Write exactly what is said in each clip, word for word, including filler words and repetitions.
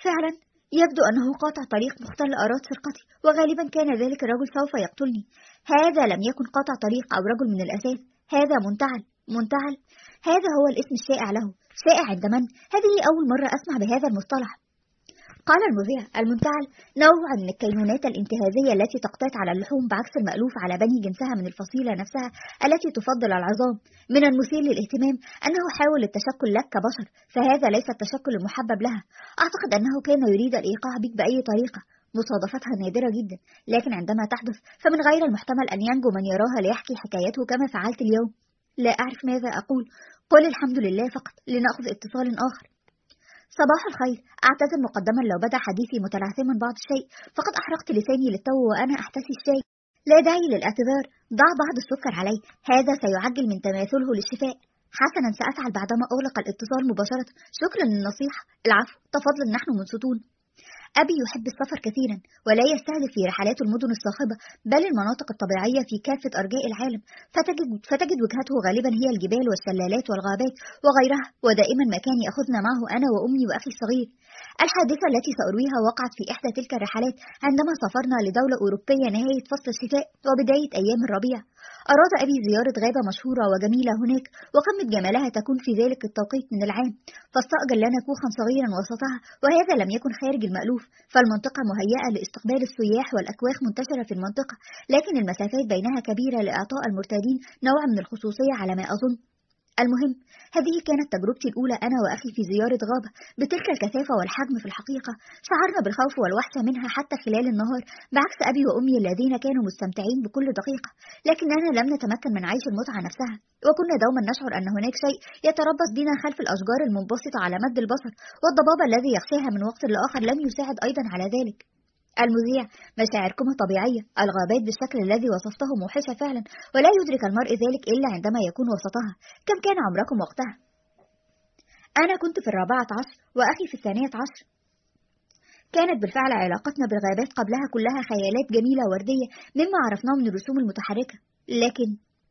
فعلا يبدو أنه قاطع طريق مختل أراد سرقتي، وغالبا كان ذلك الرجل سوف يقتلني. هذا لم يكن قاطع طريق أو رجل من الأساس، هذا منتعل. منتعل، هذا هو الاسم الشائع له. شائع عند من؟ هذه أول مرة أسمع بهذا المصطلح. قال المذيع: المنتعل نوع من الكينونات الانتهازية التي تقتات على اللحوم بعكس المألوف على بني جنسها من الفصيلة نفسها التي تفضل العظام. من المثير للاهتمام أنه حاول التشكل لك كبشر، فهذا ليس التشكل المحبب لها. أعتقد أنه كان يريد الإيقاع بك بأي طريقة. مصادفتها نادرة جدا، لكن عندما تحدث فمن غير المحتمل أن ينجو من يراها ليحكي حكايته كما فعلت اليوم. لا أعرف ماذا أقول. قل الحمد لله فقط، لنأخذ اتصال آخر. صباح الخير. أعتذر مقدما لو بدأ حديثي متلعثما بعض الشيء، فقد أحرقت لساني للتو وأنا أحتسي الشاي. لا داعي للاعتذار، ضع بعض السكر علي، هذا سيعجل من تماثله للشفاء. حسنا، سأفعل بعدما أغلق الاتصال مباشرة. شكرا للنصيحة. العفو، تفضل، نحن منصتون. أبي يحب السفر كثيرا، ولا يستهدف في رحلات المدن الصاخبة بل المناطق الطبيعية في كافة أرجاء العالم، فتجد, فتجد وجهته غالبا هي الجبال والشلالات والغابات وغيرها، ودائما ما كان يأخذنا معه أنا وأمي وأخي الصغير. الحادثة التي سأرويها وقعت في إحدى تلك الرحلات عندما سافرنا لدولة أوروبية نهاية فصل الشتاء وبداية أيام الربيع. أراد أبي زيارة غابة مشهورة وجميلة هناك، وقمة جمالها تكون في ذلك التوقيت من العام، فاستأجر لنا كوخا صغيرا وسطها، وهذا لم يكن خارج المألوف، فالمنطقة مهيئة لاستقبال السياح والأكواخ منتشرة في المنطقة، لكن المسافات بينها كبيرة لإعطاء المرتادين نوع من الخصوصية على ما أظن. المهم، هذه كانت تجربتي الأولى أنا وأخي في زيارة غابة بتلك الكثافة والحجم. في الحقيقة شعرنا بالخوف والوحشة منها حتى خلال النهار، بعكس أبي وأمي الذين كانوا مستمتعين بكل دقيقة، لكننا لم نتمكن من عيش المتعة نفسها، وكنا دوما نشعر أن هناك شيء يتربص بنا خلف الأشجار المنبسطة على مد البصر، والضباب الذي يغشاها من وقت لآخر لم يساعد أيضا على ذلك. المذيع: مشاعركم طبيعية، الغابات بالشكل الذي وصفته موحشة فعلا، ولا يدرك المرء ذلك إلا عندما يكون وسطها. كم كان عمركم وقتها؟ أنا كنت في الرابعة عشر وأخي في الثانية عشر. كانت بالفعل علاقتنا بالغابات قبلها كلها خيالات جميلة وردية مما عرفناه من الرسوم المتحركة، لكن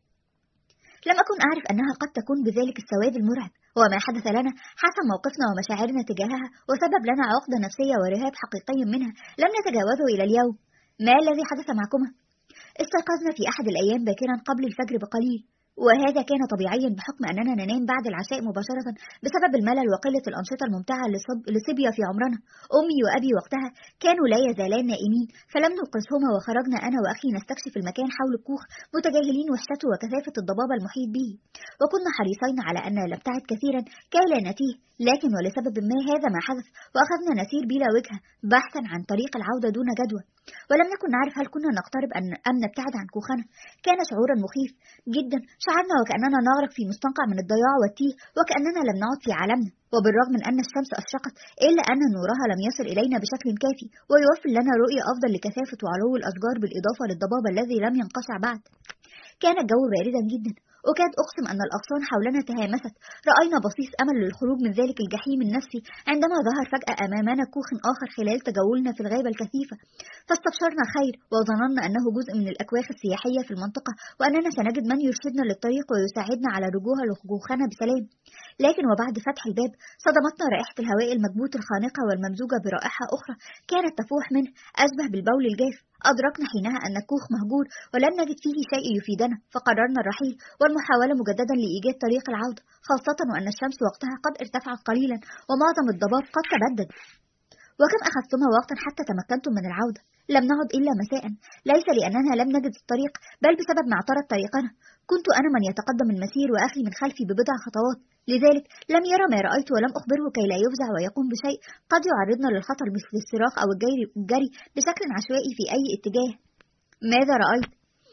لم أكن أعرف أنها قد تكون بذلك السواد المرعب. وما حدث لنا حسم موقفنا ومشاعرنا تجاهها وسبب لنا عقدة نفسية ورهاب حقيقي منها لم نتجاوزه إلى اليوم. ما الذي حدث معكما؟ استيقظنا في أحد الأيام باكرا قبل الفجر بقليل، وهذا كان طبيعيا بحكم أننا ننام بعد العشاء مباشرة بسبب الملل وقلة الأنشطة الممتعة لصبية في عمرنا. أمي وأبي وقتها كانوا لا يزالان نائمين، فلم نوقظهما وخرجنا أنا وأخي نستكشف المكان حول الكوخ متجاهلين وحشته وكثافة الضباب المحيط به، وكنا حريصين على أن نبتعد كثيرا كي لا نتيه، لكن ولسبب ما هذا ما حدث، وأخذنا نسير بلا وجهة بحثا عن طريق العودة دون جدوى، ولم نكن نعرف هل كنا نقترب أم نبتعد عن كوخنا. كان شعورا مخيف جدا، شعرنا وكأننا نغرق في مستنقع من الضياع والتيه، وكأننا لم نعد في عالمنا، وبالرغم من أن الشمس أشرقت إلا أن نورها لم يصل إلينا بشكل كافي ويوفر لنا رؤية أفضل لكثافة وعلو الأشجار بالإضافة للضباب الذي لم ينقشع بعد. كان الجو باردا جدا، أكاد أقسم أن الأغصان حولنا تهامست. رأينا بصيص أمل للخروج من ذلك الجحيم النفسي عندما ظهر فجأة أمامنا كوخ آخر خلال تجولنا في الغابة الكثيفة، فاستبشرنا خير وظننا أنه جزء من الأكواخ السياحية في المنطقة، وأننا سنجد من يرشدنا للطريق ويساعدنا على رجوع لكوخنا بسلام. لكن وبعد فتح الباب صدمتنا رائحة الهواء المكبوت الخانقة والممزوجة برائحة أخرى كانت تفوح منه أشبه بالبول الجاف. أدركنا حينها أن الكوخ مهجور ولم نجد فيه شيء يفيدنا، فقررنا الرحيل والمحاولة مجددا لإيجاد طريق العودة، خاصة وأن الشمس وقتها قد ارتفعت قليلا ومعظم الضباب قد تبدد. وكم أخذتما وقتا حتى تمكنتم من العودة؟ لم نعد إلا مساء، ليس لأننا لم نجد الطريق بل بسبب معطرة طريقنا. كنت أنا من يتقدم المسير وأخي من خلفي ببضع خطوات، لذلك لم يرى ما رأيت ولم أخبره كي لا يفزع ويقوم بشيء قد يعرضنا للخطر مثل الصراخ أو الجري بشكل عشوائي في أي اتجاه. ماذا رأيت؟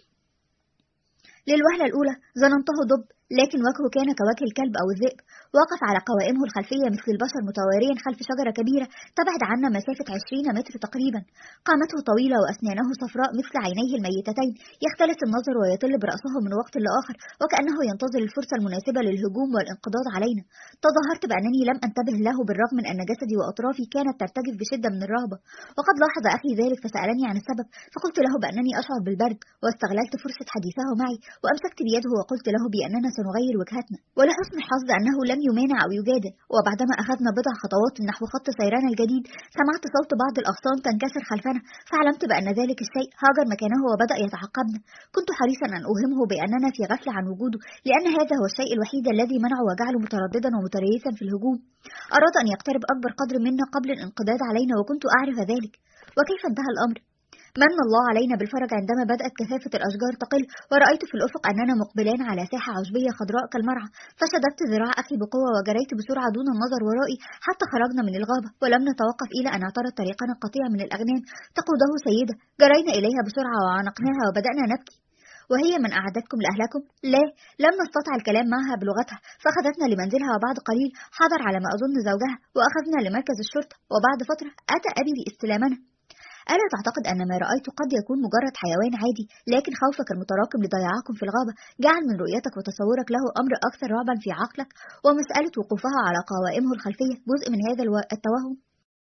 للوهلة الأولى ظننته دب، لكن وجهه كان كوجه الكلب أو الذئب، وقف على قوائمه الخلفية مثل البشر متواريا خلف شجرة كبيرة تبعد عنا مسافة عشرين متر تقريبا. قامته طويلة وأسنانه صفراء مثل عينيه الميتتين، يختلس النظر ويطل برأسه من وقت لآخر وكأنه ينتظر الفرصة المناسبة للهجوم والانقضاض علينا. تظاهرت بأنني لم أنتبه له بالرغم من أن جسدي وأطرافي كانت ترتجف بشدة من الرهبة، وقد لاحظ أخي ذلك فسألني عن السبب، فقلت له بأنني أشعر بالبرد، واستغللت فرصة حديثه معي وأمسكت بيده وقلت له بأننا سنغير وجهتنا. ولحسن الحظ أنه لم يمانع أو يجادل، وبعدما أخذنا بضع خطوات نحو خط سيرنا الجديد سمعت صوت بعض الأغصان تنكسر خلفنا، فعلمت بأن ذلك الشيء هاجر مكانه وبدأ يتعقبنا. كنت حريصا أن أوهمه بأننا في غفلة عن وجوده، لأن هذا هو الشيء الوحيد الذي منعه وجعله مترددا ومتريثا في الهجوم. أراد أن يقترب أكبر قدر منا قبل الانقضاض علينا، وكنت أعرف ذلك. وكيف انتهى الأمر؟ من الله علينا بالفرج عندما بدأت كثافة الأشجار تقل، ورأيت في الأفق أننا مقبلان على ساحة عشبية خضراء كالمرعى. فشددت ذراع أخي بقوة وجريت بسرعة دون النظر ورائي حتى خرجنا من الغابة، ولم نتوقف إلى أن اعترض طريقنا القطيع من الأغنام تقوده سيدة. جرينا إليها بسرعة وعانقناها وبدأنا نبكي. وهي من أعدتكم لأهلكم؟ لا، لم نستطع الكلام معها بلغتها، فأخذتنا لمنزلها، وبعد قليل حضر على ما أظن زوجها وأخذنا لمركز الشرطة، وبعد فترة أتى أبي لاستلامنا. ألا تعتقد أن ما رأيت قد يكون مجرد حيوان عادي، لكن خوفك المتراكم لضياعكم في الغابة جعل من رؤيتك وتصورك له أمر أكثر رعبا في عقلك، ومسألة وقوفها على قوائمه الخلفية جزء من هذا التوهم؟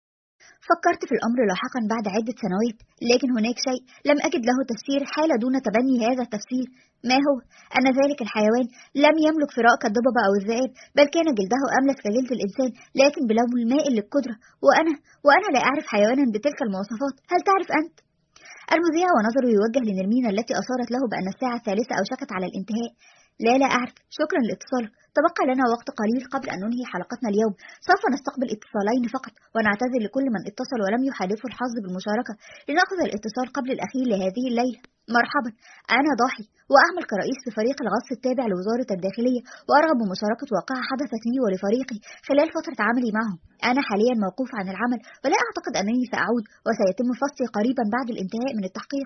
فكرت في الأمر لاحقا بعد عدة سنوات، لكن هناك شيء لم أجد له تفسير حال دون تبني هذا التفسير. ما هو؟ أن ذلك الحيوان لم يملك فراء كالضببة أو الذئاب، بل كان جلده أملس كجلد الإنسان، لكن بلون المائل للقدرة. وأنا وأنا لا أعرف حيوانا بتلك المواصفات. هل تعرف أنت؟ المذيع ونظره يوجه لنرمين التي أشارت له بأن الساعة الثالثة أوشكت على الانتهاء. لا لا أعرف، شكرا لاتصالك. تبقى لنا وقت قليل قبل أن ننهي حلقتنا اليوم. سوف نستقبل اتصالين فقط، ونعتذر لكل من اتصل ولم يحالفه الحظ بالمشاركة. لنأخذ الاتصال قبل الأخير لهذه الليلة. مرحبا، أنا ضاحي، وأعمل كرئيس في فريق الغص التابع لوزارة الداخلية، وأرغب بمشاركة واقعة حدثت لي ولفريقي خلال فترة عملي معهم. أنا حاليا موقوف عن العمل، ولا أعتقد أنني سأعود، وسيتم فصلي قريبا بعد الانتهاء من التحقيق.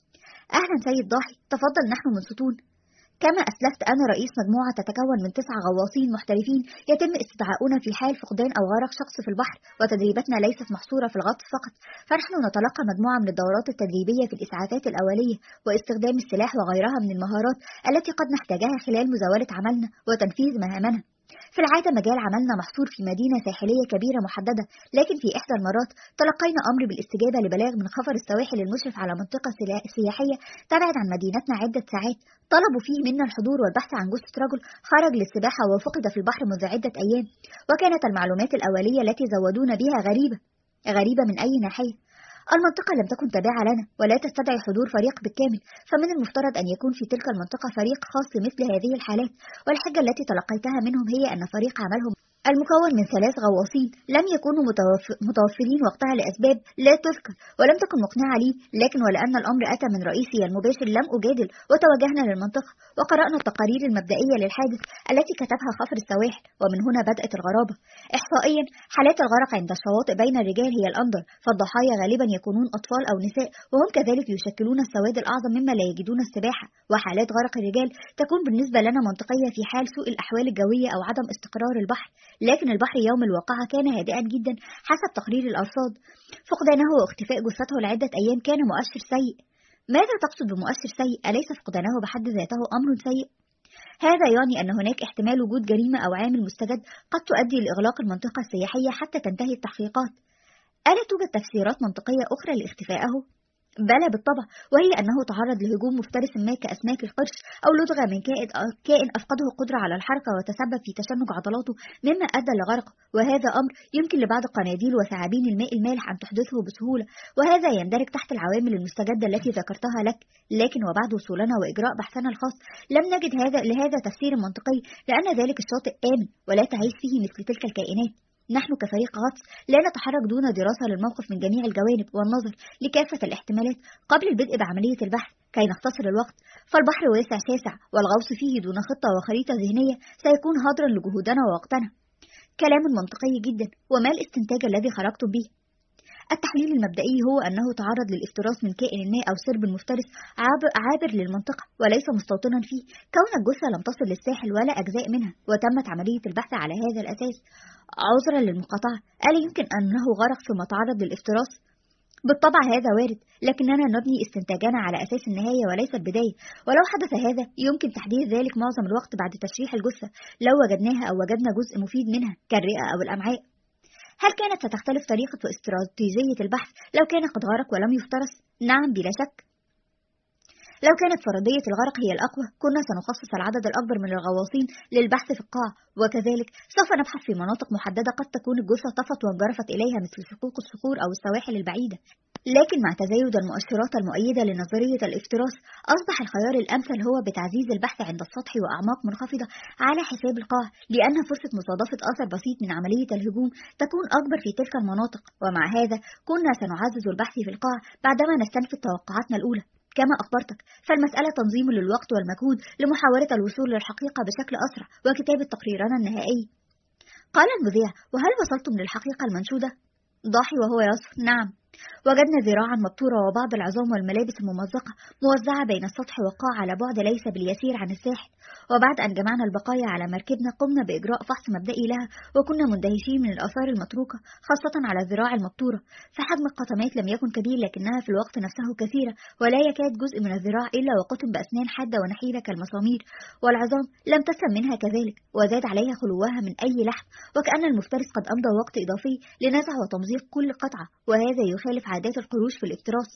أهلا سيد ضاحي، تفضل، نحن منصتون. كما أسلفت، أنا رئيس مجموعة تتكون من تسع غواصين محترفين يتم استدعاؤنا في حال فقدان أو غرق شخص في البحر، وتدريباتنا ليست محصورة في الغطس فقط، فنحن نتلقى مجموعة من الدورات التدريبية في الإسعافات الأولية واستخدام السلاح وغيرها من المهارات التي قد نحتاجها خلال مزاولة عملنا وتنفيذ مهامنا. في العادة مجال عملنا محصور في مدينة ساحلية كبيرة محددة، لكن في إحدى المرات تلقينا أمر بالاستجابة لبلاغ من خفر السواحل المشرف على منطقة سياحية تبعد عن مدينتنا عدة ساعات، طلبوا فيه منا الحضور والبحث عن جثة رجل خرج للسباحة وفقد في البحر منذ عدة أيام. وكانت المعلومات الأولية التي زودونا بها غريبة غريبة من أي ناحية. المنطقة لم تكن تابعة لنا ولا تستدعي حضور فريق بالكامل، فمن المفترض أن يكون في تلك المنطقة فريق خاص لمثل هذه الحالات، والحجة التي تلقيتها منهم هي أن فريق عملهم المكون من ثلاث غواصين لم يكونوا متوفرين وقتها لأسباب لا تذكر ولم تكن مقنعة لي، لكن ولأن الأمر أتى من رئيسي المباشر لم أجادل، وتوجهنا للمنطقة وقرأنا التقارير المبدئية للحادث التي كتبها خفر السواحل، ومن هنا بدأت الغرابة. إحصائيا حالات الغرق عند الشواطئ بين الرجال هي الأندر، فالضحايا غالبا يكونون أطفال أو نساء، وهم كذلك يشكلون السواد الأعظم مما لا يجدون السباحة. وحالات غرق الرجال تكون بالنسبة لنا منطقية في حال سوء الأحوال الجوية أو عدم استقرار البحر، لكن البحر يوم الواقعة كان هادئا جدا حسب تقرير الأرصاد. فقدانه واختفاء جثته لعدة أيام كان مؤشر سيء. ماذا تقصد بمؤشر سيء؟ أليس فقدانه بحد ذاته أمر سيء؟ هذا يعني أن هناك احتمال وجود جريمة أو عامل مستجد قد تؤدي لإغلاق المنطقة السياحية حتى تنتهي التحقيقات. ألا توجد تفسيرات منطقية أخرى لاختفائه؟ بلى بالطبع، وهي أنه تعرض لهجوم مفترس ما كأسماك القرش أو لدغة من كائن أفقده القدرة على الحركة وتسبب في تشنج عضلاته مما أدى لغرقه، وهذا أمر يمكن لبعض قناديل وثعابين الماء المالح أن تحدثه بسهولة، وهذا يندرج تحت العوامل المستجدة التي ذكرتها لك. لكن وبعد وصولنا وإجراء بحثنا الخاص لم نجد هذا لهذا تفسير منطقي، لأن ذلك الشاطئ آمن ولا تعيش فيه مثل تلك الكائنات. نحن كفريق غطس لا نتحرك دون دراسة للموقف من جميع الجوانب والنظر لكافة الاحتمالات قبل البدء بعملية البحث كي نختصر الوقت، فالبحر واسع شاسع والغوص فيه دون خطة وخريطة ذهنية سيكون هدرا لجهودنا ووقتنا. كلام منطقي جدا، وما الاستنتاج الذي خرجتم به؟ التحليل المبدئي هو أنه تعرض للافتراس من كائن ما أو سرب مفترس عابر للمنطقة وليس مستوطنا فيه، كون الجثة لم تصل للساحل ولا أجزاء منها، وتمت عملية البحث على هذا الأساس. عذرا للمقاطعة، ألا يمكن أنه غرق ثم تعرض للافتراس؟ بالطبع هذا وارد، لكننا نبني استنتاجنا على أساس النهاية وليس البداية، ولو حدث هذا يمكن تحديد ذلك معظم الوقت بعد تشريح الجثة لو وجدناها أو وجدنا جزء مفيد منها كالرئة أو الأمعاء. هل كانت ستختلف طريقة واستراتيجية البحث لو كان قد غرق ولم يفترس؟ نعم بلا شك. لو كانت فرضية الغرق هي الأقوى كنا سنخصص العدد الأكبر من الغواصين للبحث في القاع، وكذلك سوف نبحث في مناطق محددة قد تكون الجثة طفت وانجرفت إليها مثل شقوق الصخور أو السواحل البعيدة. لكن مع تزايد المؤشرات المؤيدة لنظرية الافتراس أصبح الخيار الأمثل هو بتعزيز البحث عند السطح وأعماق منخفضة على حساب القاع، لأن فرصة مصادفة أثر بسيط من عملية الهجوم تكون أكبر في تلك المناطق. ومع هذا كنا سنعزز البحث في القاع بعدما نستنفذ توقعاتنا الأولى. كما أخبرتك فالمسألة تنظيم للوقت والمجهود لمحاولة الوصول للحقيقة بشكل أسرع وكتابة تقريرنا النهائي. قال المذيع: وهل وصلتم للحقيقة المنشودة؟ ضاحي وهو يصف: نعم، وجدنا ذراعا مبتورة وبعض العظام والملابس الممزقة موزعة بين السطح والقاع على بعد ليس باليسير عن الساحل. وبعد أن جمعنا البقايا على مركبنا قمنا بإجراء فحص مبدئي لها، وكنا مندهشين من الآثار المتروكة خاصة على الذراع المبتورة. فحجم القطمات لم يكن كبير لكنها في الوقت نفسه كثيرة، ولا يكاد جزء من الذراع إلا وقطم بأسنان حادة ونحيلة كالمسامير، والعظام لم تسلم منها كذلك، وزاد عليها خلوها من أي لحم، وكأن المفترس قد أمضى وقت إضافي لنزع وتمزيق كل قطعة، وهذا يخالف عادات القروش في الافتراس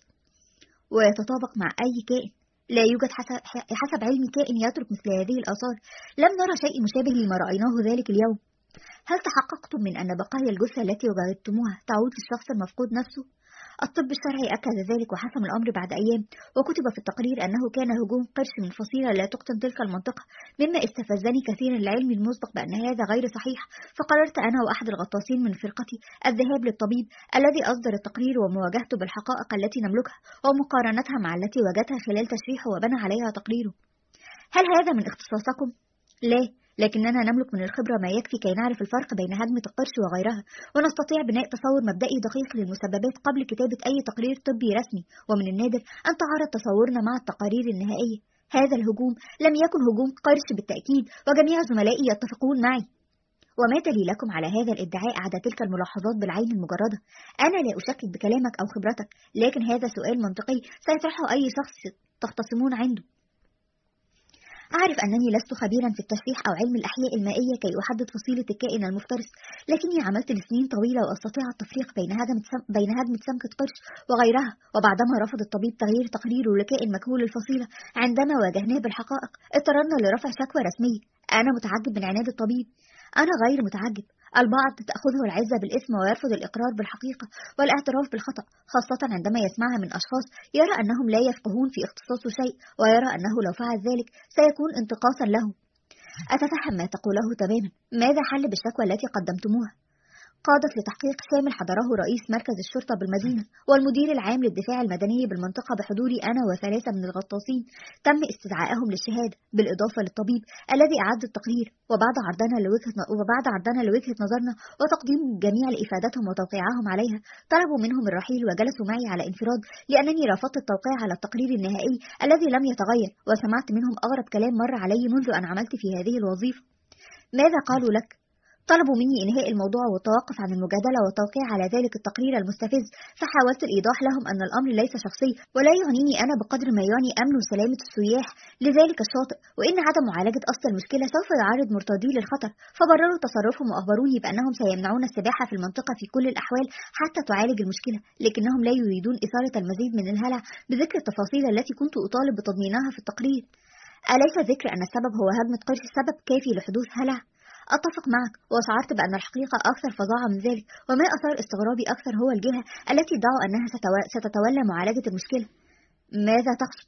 ويتطابق مع أي كائن. لا يوجد حسب, حسب علم كائن يترك مثل هذه الآثار. لم نرى شيء مشابه لما رأيناه ذلك اليوم. هل تحققتم من أن بقايا الجثة التي وجدتموها تعود للشخص المفقود نفسه؟ الطب الشرعي أكد ذلك وحسم الأمر بعد أيام، وكتب في التقرير أنه كان هجوم قرش من فصيلة لا تقطن تلك المنطقة، مما استفزني كثيرا العلم المسبق بأن هذا غير صحيح. فقررت أنا وأحد الغطاسين من فرقتي الذهاب للطبيب الذي أصدر التقرير ومواجهته بالحقائق التي نملكها ومقارنتها مع التي وجدتها خلال تشريحه وبنى عليها تقريره. هل هذا من اختصاصكم؟ لا، لكننا نملك من الخبرة ما يكفي كي نعرف الفرق بين هجمة القرش وغيرها، ونستطيع بناء تصور مبدئي دقيق للمسببات قبل كتابة أي تقرير طبي رسمي. ومن النادر أن تعارض تصورنا مع التقارير النهائية. هذا الهجوم لم يكن هجوم قرش بالتأكيد، وجميع زملائي يتفقون معي. وما دليلكم على هذا الادعاء عدا تلك الملاحظات بالعين المجردة؟ أنا لا أشكك بكلامك أو خبرتك، لكن هذا سؤال منطقي سيطرحه أي شخص تختصمون عنده. أعرف أنني لست خبيرا في التشريح أو علم الأحياء المائية كي أحدد فصيلة الكائن المفترس، لكني عملت لسنين طويلة وأستطيع التفريق بين هدمة سم... بين هدمة سمكة قرش وغيرها. وبعدما رفض الطبيب تغيير تقريره لكائن مجهول الفصيلة عندما واجهناه بالحقائق، اضطررنا لرفع شكوى رسمية. أنا متعجب من عناد الطبيب. أنا غير متعجب. البعض تأخذه العزة بالإثم ويرفض الإقرار بالحقيقة والاعتراف بالخطأ، خاصة عندما يسمعها من أشخاص يرى أنهم لا يفقهون في اختصاصه شيء، ويرى أنه لو فعل ذلك سيكون انتقاصا له. أتفهم ما تقوله تماما. ماذا حل بالشكوى التي قدمتموها؟ قادت لتحقيق شامل حضره رئيس مركز الشرطة بالمدينة والمدير العام للدفاع المدني بالمنطقة بحضوري أنا وثلاثة من الغطاسين. تم استدعائهم للشهادة بالإضافة للطبيب الذي أعد التقرير. وبعد عرضنا لوجهة وبعد عرضنا لوجهة نظرنا وتقديم جميع لإفادتهم وتوقيعهم عليها، طلبوا منهم الرحيل وجلسوا معي على انفراد لأنني رفضت التوقيع على التقرير النهائي الذي لم يتغير. وسمعت منهم أغرب كلام مر علي منذ أن عملت في هذه الوظيفة. ماذا قالوا لك؟ طلبوا مني إنهاء الموضوع والتوقف عن المجادلة والتوقيع على ذلك التقرير المستفز. فحاولت الإيضاح لهم أن الأمر ليس شخصي ولا يعنيني أنا بقدر ما يعني أمن وسلامة السياح لذلك الشاطئ، وإن عدم معالجة أصل المشكلة سوف يعرض مرتدي للخطر. فبرروا تصرفهم وأخبروني بأنهم سيمنعون السباحة في المنطقة في كل الأحوال حتى تعالج المشكلة، لكنهم لا يريدون إثارة المزيد من الهلع بذكر التفاصيل التي كنت أطالب بتضمينها في التقرير. أليس ذكر أن السبب هو هجمة قرش سبب كافي لحدوث هلع؟ أتفق معك، وشعرت بأن الحقيقة أكثر فظاعة من ذلك. وما أثار استغرابي أكثر هو الجهة التي ادعوا أنها ستتولى معالجة المشكلة. ماذا تقصد؟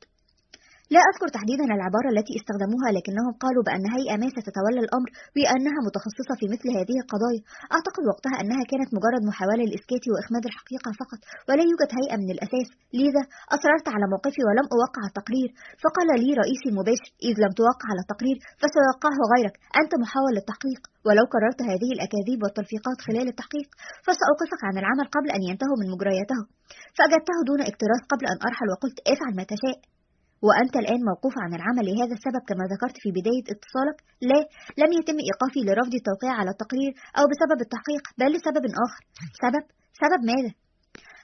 لا أذكر تحديدا العبارة التي استخدموها، لكنهم قالوا بأن هيئة ما ستتولى الأمر وأنها متخصصة في مثل هذه القضايا. أعتقد وقتها أنها كانت مجرد محاولة لإسكات وإخماد الحقيقة فقط، ولا يوجد هيئة من الأساس. لذا أصررت على موقفي ولم أوقع التقرير. فقال لي رئيسي المباشر: إذ لم توقع على التقرير فسيوقعه غيرك، أنت محاول للتحقيق، ولو كررت هذه الأكاذيب والتلفيقات خلال التحقيق فسأوقفك عن العمل قبل أن ينتهوا من مجرياته. فأجبته دون اكتراث قبل أن أرحل وقلت: افعل ما تشاء. وأنت الآن موقوف عن العمل لهذا السبب كما ذكرت في بداية اتصالك؟ لا، لم يتم إيقافي لرفض التوقيع على التقرير أو بسبب التحقيق، بل لسبب آخر. سبب؟ سبب ماذا؟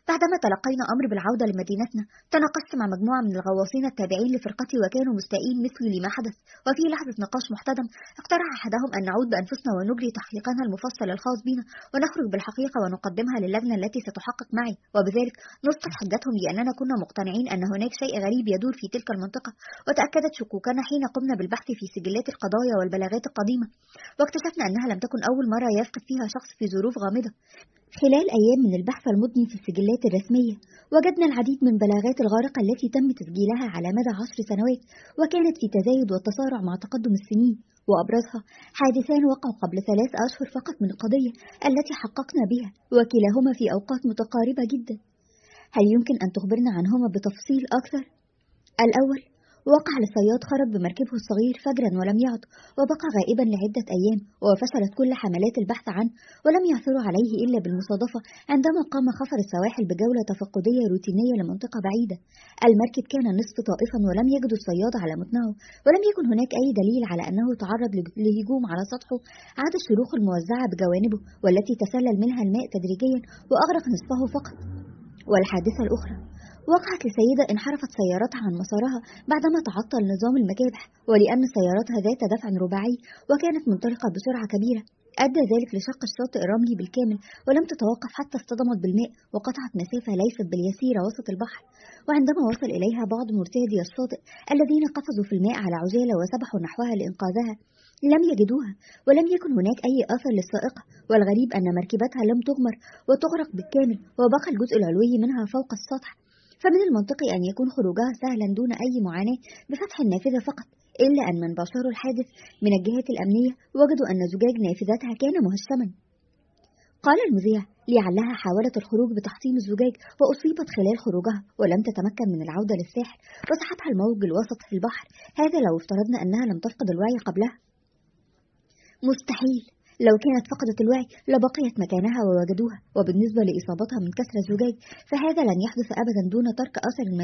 بعدما تلقينا أمر بالعودة لمدينتنا، تناقشت مع مجموعة من الغواصين التابعين لفرقتي وكانوا مستائين مثلي لما حدث، وفي لحظة نقاش محتدم اقترح أحدهم أن نعود بأنفسنا ونجري تحقيقنا المفصل الخاص بنا ونخرج بالحقيقة ونقدمها للجنة التي ستحقق معي، وبذلك نسقط حجتهم لأننا كنا مقتنعين أن هناك شيء غريب يدور في تلك المنطقة. وتأكدت شكوكنا حين قمنا بالبحث في سجلات القضايا والبلاغات القديمة، واكتشفنا أنها لم تكن أول مرة يفقد فيها شخص في ظروف غامضة. خلال أيام من البحث المضني في السجلات الرسمية، وجدنا العديد من بلاغات الغارقة التي تم تسجيلها على مدى عشر سنوات، وكانت في تزايد والتسارع مع تقدم السنين، وأبرزها حادثان وقعوا قبل ثلاث أشهر فقط من القضية التي حققنا بها، وكلاهما في أوقات متقاربة جدا. هل يمكن أن تخبرنا عنهما بتفصيل أكثر؟ الأول، وقع لصياد خرج بمركبه الصغير فجرا ولم يعد، وبقى غائبا لعدة أيام، وفشلت كل حملات البحث عنه، ولم يعثروا عليه إلا بالمصادفة عندما قام خفر السواحل بجولة تفقدية روتينية لمنطقة بعيدة. المركب كان نصف طائفا ولم يجدوا الصياد على متنه، ولم يكن هناك أي دليل على أنه تعرض لهجوم على سطحه عدا الشروخ الموزعة بجوانبه والتي تسلل منها الماء تدريجيا وأغرق نصفه فقط. والحادثة الأخرى وقعت لسيدة انحرفت سيارتها عن مسارها بعدما تعطل نظام المكابح، ولأن سيارتها ذات دفع رباعي وكانت منطلقة بسرعة كبيرة أدى ذلك لشق الشاطئ الرملي بالكامل، ولم تتوقف حتى اصطدمت بالماء وقطعت مسافة ليست باليسيرة وسط البحر. وعندما وصل إليها بعض مرتادي الشاطئ الذين قفزوا في الماء على عجالة وسبحوا نحوها لإنقاذها، لم يجدوها، ولم يكن هناك أي أثر للسائقة، والغريب أن مركبتها لم تغمر وتغرق بالكامل، وبقى الجزء العلوي منها فوق السطح. فمن المنطقي أن يكون خروجها سهلا دون أي معاناة بفتح النافذة فقط، إلا أن من باشروا الحادث من الجهات الأمنية وجدوا أن زجاج نافذتها كان مهشما. قال المذيع لعلها حاولت الخروج بتحطيم الزجاج وأصيبت خلال خروجها ولم تتمكن من العودة للساحل، وسحبها الموج الوسط في البحر. هذا لو افترضنا أنها لم تفقد الوعي قبلها. مستحيل، لو كانت فقدت الوعي لبقيت مكانها ووجدوها. وبالنسبة لإصابتها من كسر الزجاج فهذا لن يحدث أبدا دون ترك أثر ما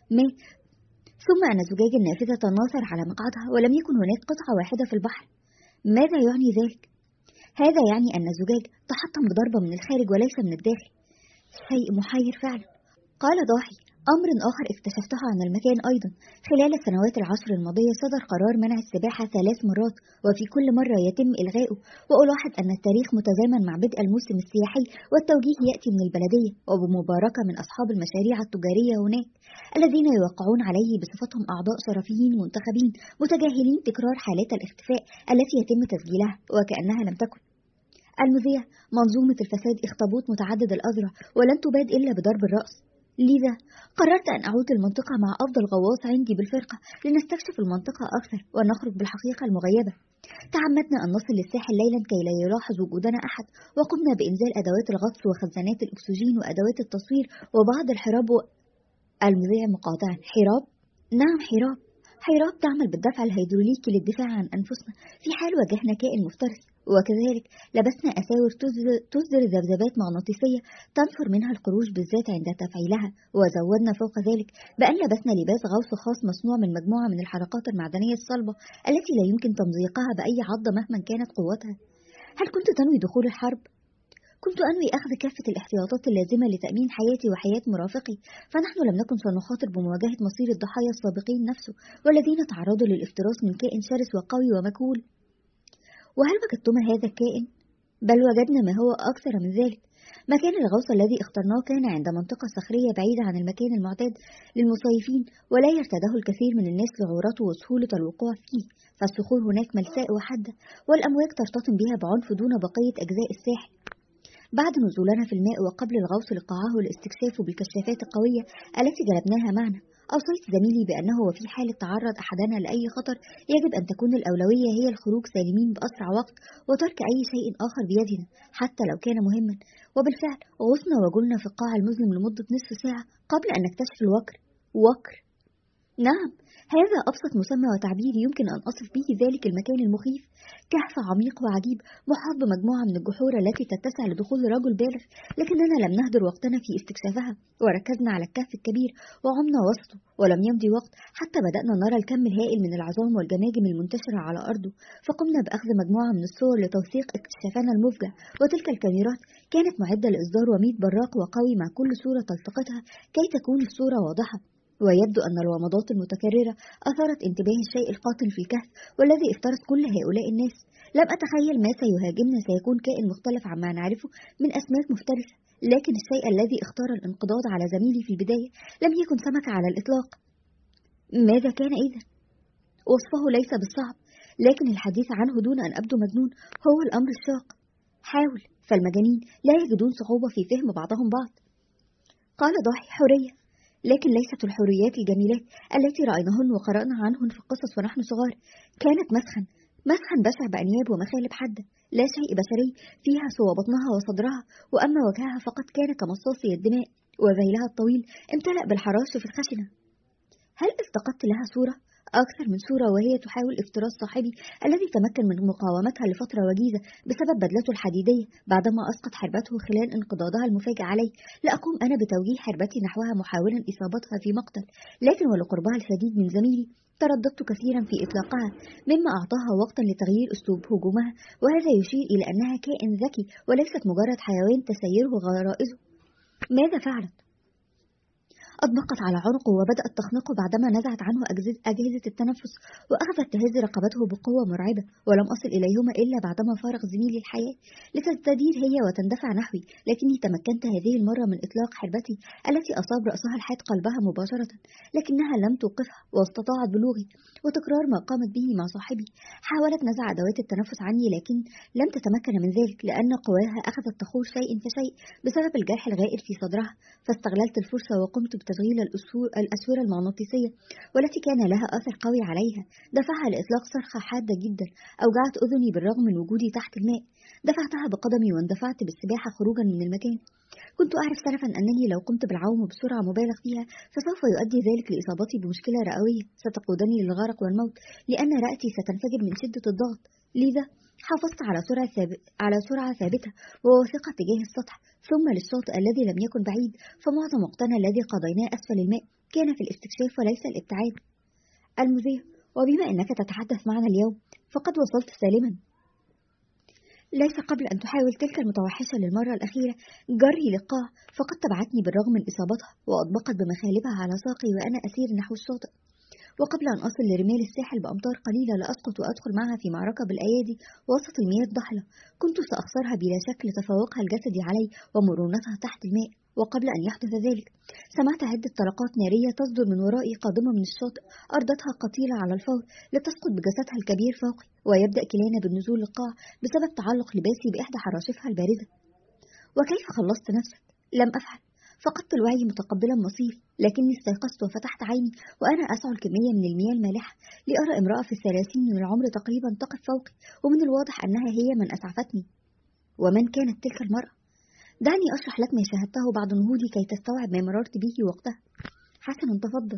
ثم أن زجاج النافذة تناثر على مقعدها ولم يكن هناك قطعة واحدة في البحر. ماذا يعني ذلك؟ هذا يعني أن الزجاج تحطم بضربة من الخارج وليس من الداخل. شيء محير فعلا. قال ضاحي أمر آخر اكتشفته عن المكان أيضا. خلال السنوات العشر الماضية صدر قرار منع السباحة ثلاث مرات، وفي كل مرة يتم إلغائه، وألاحظ أن التاريخ متزامن مع بدء الموسم السياحي، والتوجيه يأتي من البلدية وبمباركة من أصحاب المشاريع التجارية هناك الذين يوقعون عليه بصفتهم أعضاء شرفيين منتخبين متجاهلين تكرار حالات الاختفاء التي يتم تسجيلها وكأنها لم تكن. المذيع منظومة الفساد اخطبوط متعدد الأذرع ولن تباد إلا بضرب الرأس. لذا قررت أن أعود المنطقة مع أفضل غواص عندي بالفرقة لنستكشف المنطقة أكثر ونخرج بالحقيقة المغيبة. تعمدنا أن نصل للساحل ليلا كي لا يلاحظ وجودنا أحد، وقمنا بإنزال أدوات الغطس وخزانات الأكسجين وأدوات التصوير وبعض الحراب و... المذيع مقاطعا: حراب؟ نعم حراب. حراب تعمل بالدفع الهيدروليكي للدفاع عن أنفسنا في حال واجهنا كائن مفترس، وكذلك لبسنا أساور تصدر ذبذبات مغناطيسية تنفر منها القروش بالذات عند تفعيلها، وزودنا فوق ذلك بأن لبسنا لباس غوص خاص مصنوع من مجموعة من الحلقات المعدنية الصلبة التي لا يمكن تمزيقها بأي عضة مهما كانت قوتها. هل كنت تنوي دخول الحرب؟ كنت أنوي أخذ كافة الاحتياطات اللازمة لتأمين حياتي وحياة مرافقي، فنحن لم نكن سنخاطر بمواجهة مصير الضحايا السابقين نفسه والذين تعرضوا للافتراس من كائن شرس وقوي ومكهول. وهل وجدتما هذا الكائن؟ بل وجدنا ما هو أكثر من ذلك. مكان الغوص الذي اخترناه كان عند منطقة صخرية بعيدة عن المكان المعتاد للمصيفين، ولا يرتاده الكثير من الناس لعورته وسهولة الوقوع فيه، فالصخور هناك ملساء وحادة والأمواج ترتطم بها بعنف دون بقية أجزاء الساحل. بعد نزولنا في الماء وقبل الغوص لقاعه لاستكشافه بالكشافات القوية التي جلبناها معنا، أوصيت زميلي بأنه وفي حالة تعرض أحدنا لأي خطر يجب أن تكون الأولوية هي الخروج سالمين بأسرع وقت وترك أي شيء آخر بيدنا حتى لو كان مهما. وبالفعل غصنا وجلنا في القاع المظلم لمدة نصف ساعة قبل أن نكتشف الوكر. وكر؟ نعم، هذا أبسط مسمى وتعبير يمكن أن أصف به ذلك المكان المخيف. كهف عميق وعجيب محاط بمجموعة من الجحور التي تتسع لدخول رجل بالغ، لكننا لم نهدر وقتنا في استكشافها وركزنا على الكهف الكبير وعمنا وسطه. ولم يمضي وقت حتى بدأنا نرى الكم الهائل من العظام والجماجم المنتشرة على أرضه، فقمنا بأخذ مجموعة من الصور لتوثيق اكتشافنا المفجع. وتلك الكاميرات كانت معدة لإصدار وميض براق وقوي مع كل صورة تلتقطها كي تكون الصورة واضحة. ويبدو أن الومضات المتكررة أثارت انتباه الشيء القاتل في الكهف والذي افترس كل هؤلاء الناس. لم أتخيل ما سيهاجمنا سيكون كائن مختلف عما نعرفه من أسماك مفترسة، لكن الشيء الذي اختار الانقضاض على زميلي في البداية لم يكن سمكة على الإطلاق. ماذا كان إذا؟ وصفه ليس بالصعب، لكن الحديث عنه دون أن أبدو مجنون هو الأمر الشاق. حاول، فالمجانين لا يجدون صعوبة في فهم بعضهم بعض. قال ضاحي: حرية، لكن ليست الحريات الجميلات التي رأيناهن وقرأنا عنهن في القصص ونحن صغار. كانت مسخا، مسخا بشع بأنياب ومخالب حادة، لا شيء بشري فيها سوى بطنها وصدرها، وأما وجهها فقد كان كمصاصي الدماء، وذيلها الطويل امتلأ بالحراش في الخشنة. هل استقدت لها صورة؟ أكثر من صورة، وهي تحاول افتراس صاحبي الذي تمكن من مقاومتها لفترة وجيزة بسبب بدلته الحديدية بعدما أسقط حربته خلال انقضاضها المفاجئ علي. لأقوم أنا بتوجيه حربتي نحوها محاولا إصابتها في مقتل، لكن ولقربها الشديد من زميلي ترددت كثيرا في إطلاقها، مما أعطاها وقتا لتغيير أسلوب هجومها، وهذا يشير إلى أنها كائن ذكي وليست مجرد حيوان تسيره غرائزه. ماذا فعلت؟ أطبقت على عنقه وبدأت تخنقه بعدما نزعت عنه أجهزة التنفس، وأخذت تهز رقبته بقوة مرعبة. ولم أصل إليهما إلا بعدما فارق زميلي الحياة لتستدير هي وتندفع نحوي، لكني تمكنت هذه المرة من إطلاق حربتي التي أصاب رأسها الحاد قلبها مباشرة، لكنها لم توقفها واستطاعت بلوغي وتكرار ما قامت به مع صاحبي. حاولت نزع أدوات التنفس عني، لكن لم تتمكن من ذلك لأن قواها أخذت تخور شيء فشيء بسبب الجرح الغائر في صدرها. فاستغللت الفرصة وقمت تشغيل الأسورة المغناطيسية والتي كان لها أثر قوي عليها دفعها لإطلاق صرخة حادة جدا أوجعت أذني بالرغم من وجودي تحت الماء. دفعتها بقدمي واندفعت بالسباحة خروجا من المكان. كنت أعرف سلفا أنني لو قمت بالعوم بسرعة مبالغ فيها فسوف يؤدي ذلك لإصابتي بمشكلة رئوية ستقودني للغرق والموت، لأن رأتي ستنفجر من شدة الضغط. لذا حافظت على سرعة ثابت على سرعة ثابتة وواثقة تجاه السطح ثم للشاطئ الذي لم يكن بعيد، فمعظم وقتنا الذي قضيناه أسفل الماء كان في الاستكشاف وليس الابتعاد. المذيع: وبما أنك تتحدث معنا اليوم فقد وصلت سالما. ليس قبل أن تحاول تلك المتوحشة للمرة الأخيرة جري للقاع، فقد تبعتني بالرغم من إصابتها وأطبقت بمخالبها على ساقي وأنا أسير نحو الشاطئ. وقبل أن أصل لرمال الساحل بأمتار قليلة لأسقط وأدخل معها في معركة بالأيادي وسط المياه الضحلة، كنت سأخسرها بلا شك لتفوقها الجسدي علي ومرونتها تحت الماء. وقبل أن يحدث ذلك سمعت عدة طلقات نارية تصدر من ورائي قادمة من الشاطئ، أردتها قتيلة على الفور لتسقط بجسدها الكبير فوقي، ويبدأ كلانا بالنزول للقاع بسبب تعلق لباسي بإحدى حراشفها الباردة. وكيف خلصت نفسك؟ لم أفعل. فقدت الوعي متقبلا مصيري، لكني استيقظت وفتحت عيني وأنا أسعل كمية من المياه المالحة لأرى امرأة في الثلاثين من العمر تقريبا تقف فوقي، ومن الواضح أنها هي من أسعفتني. ومن كانت تلك المرأة؟ دعني أشرح لك ما شاهدته بعد نهوضي كي تستوعب ما مررت به وقتها. حسنا، تفضل.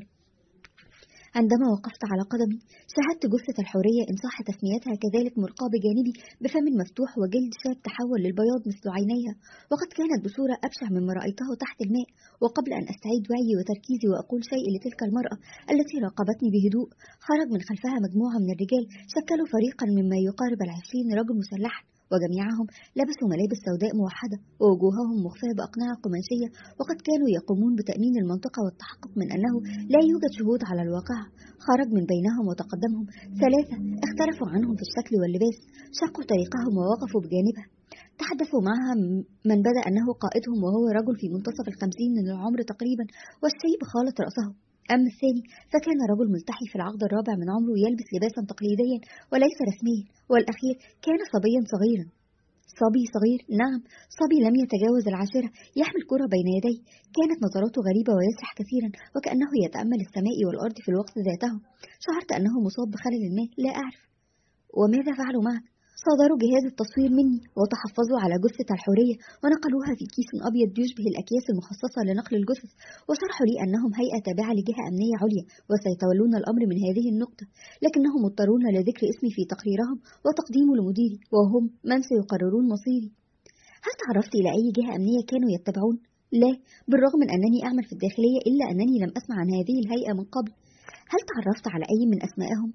عندما وقفت على قدمي شاهدت جثة الحورية إن صح تسميتها كذلك ملقاة بجانبي بفم مفتوح وجلد شاب تحول للبياض مثل عينيها، وقد كانت بصورة أبشع مما رأيته تحت الماء. وقبل أن أستعيد وعي وتركيزي وأقول شيء لتلك المرأة التي راقبتني بهدوء، خرج من خلفها مجموعة من الرجال شكلوا فريقا مما يقارب العشرين رجل مسلحا، وجميعهم لبسوا ملابس سوداء موحدة ووجوههم مخفاة بأقنعة قماشية، وقد كانوا يقومون بتأمين المنطقة والتحقق من أنه لا يوجد شهود على الواقع. خرج من بينهم وتقدمهم ثلاثة اختلفوا عنهم في الشكل واللباس، شقوا طريقهم ووقفوا بجانبها. تحدثوا معها من بدأ أنه قائدهم وهو رجل في منتصف الخمسين من العمر تقريبا والشيب خالط رأسه. أما الثاني فكان رجل ملتحي في العقد الرابع من عمره يلبس لباسا تقليديا وليس رسميا، والأخير كان صبيا صغيرا. صبي صغير، نعم، صبي لم يتجاوز العاشرة، يحمل كرة بين يديه. كانت نظراته غريبة ويسرح كثيرا وكأنه يتأمل السماء والأرض في الوقت ذاته. شعرت أنه مصاب بخلل ما، لا أعرف. وماذا فعلوا معك؟ صادروا جهاز التصوير مني وتحفظوا على جثة الحورية ونقلوها في كيس أبيض يشبه الأكياس المخصصة لنقل الجثث، وشرحوا لي أنهم هيئة تابعة لجهة أمنية عليا وسيتولون الأمر من هذه النقطة، لكنهم مضطرون لذكر اسمي في تقريرهم وتقديمه لمديري، وهم من سيقررون مصيري. هل تعرفت إلى أي جهة أمنية كانوا يتبعون؟ لا، بالرغم من أنني أعمل في الداخلية إلا أنني لم أسمع عن هذه الهيئة من قبل. هل تعرفت على أي من أسمائهم؟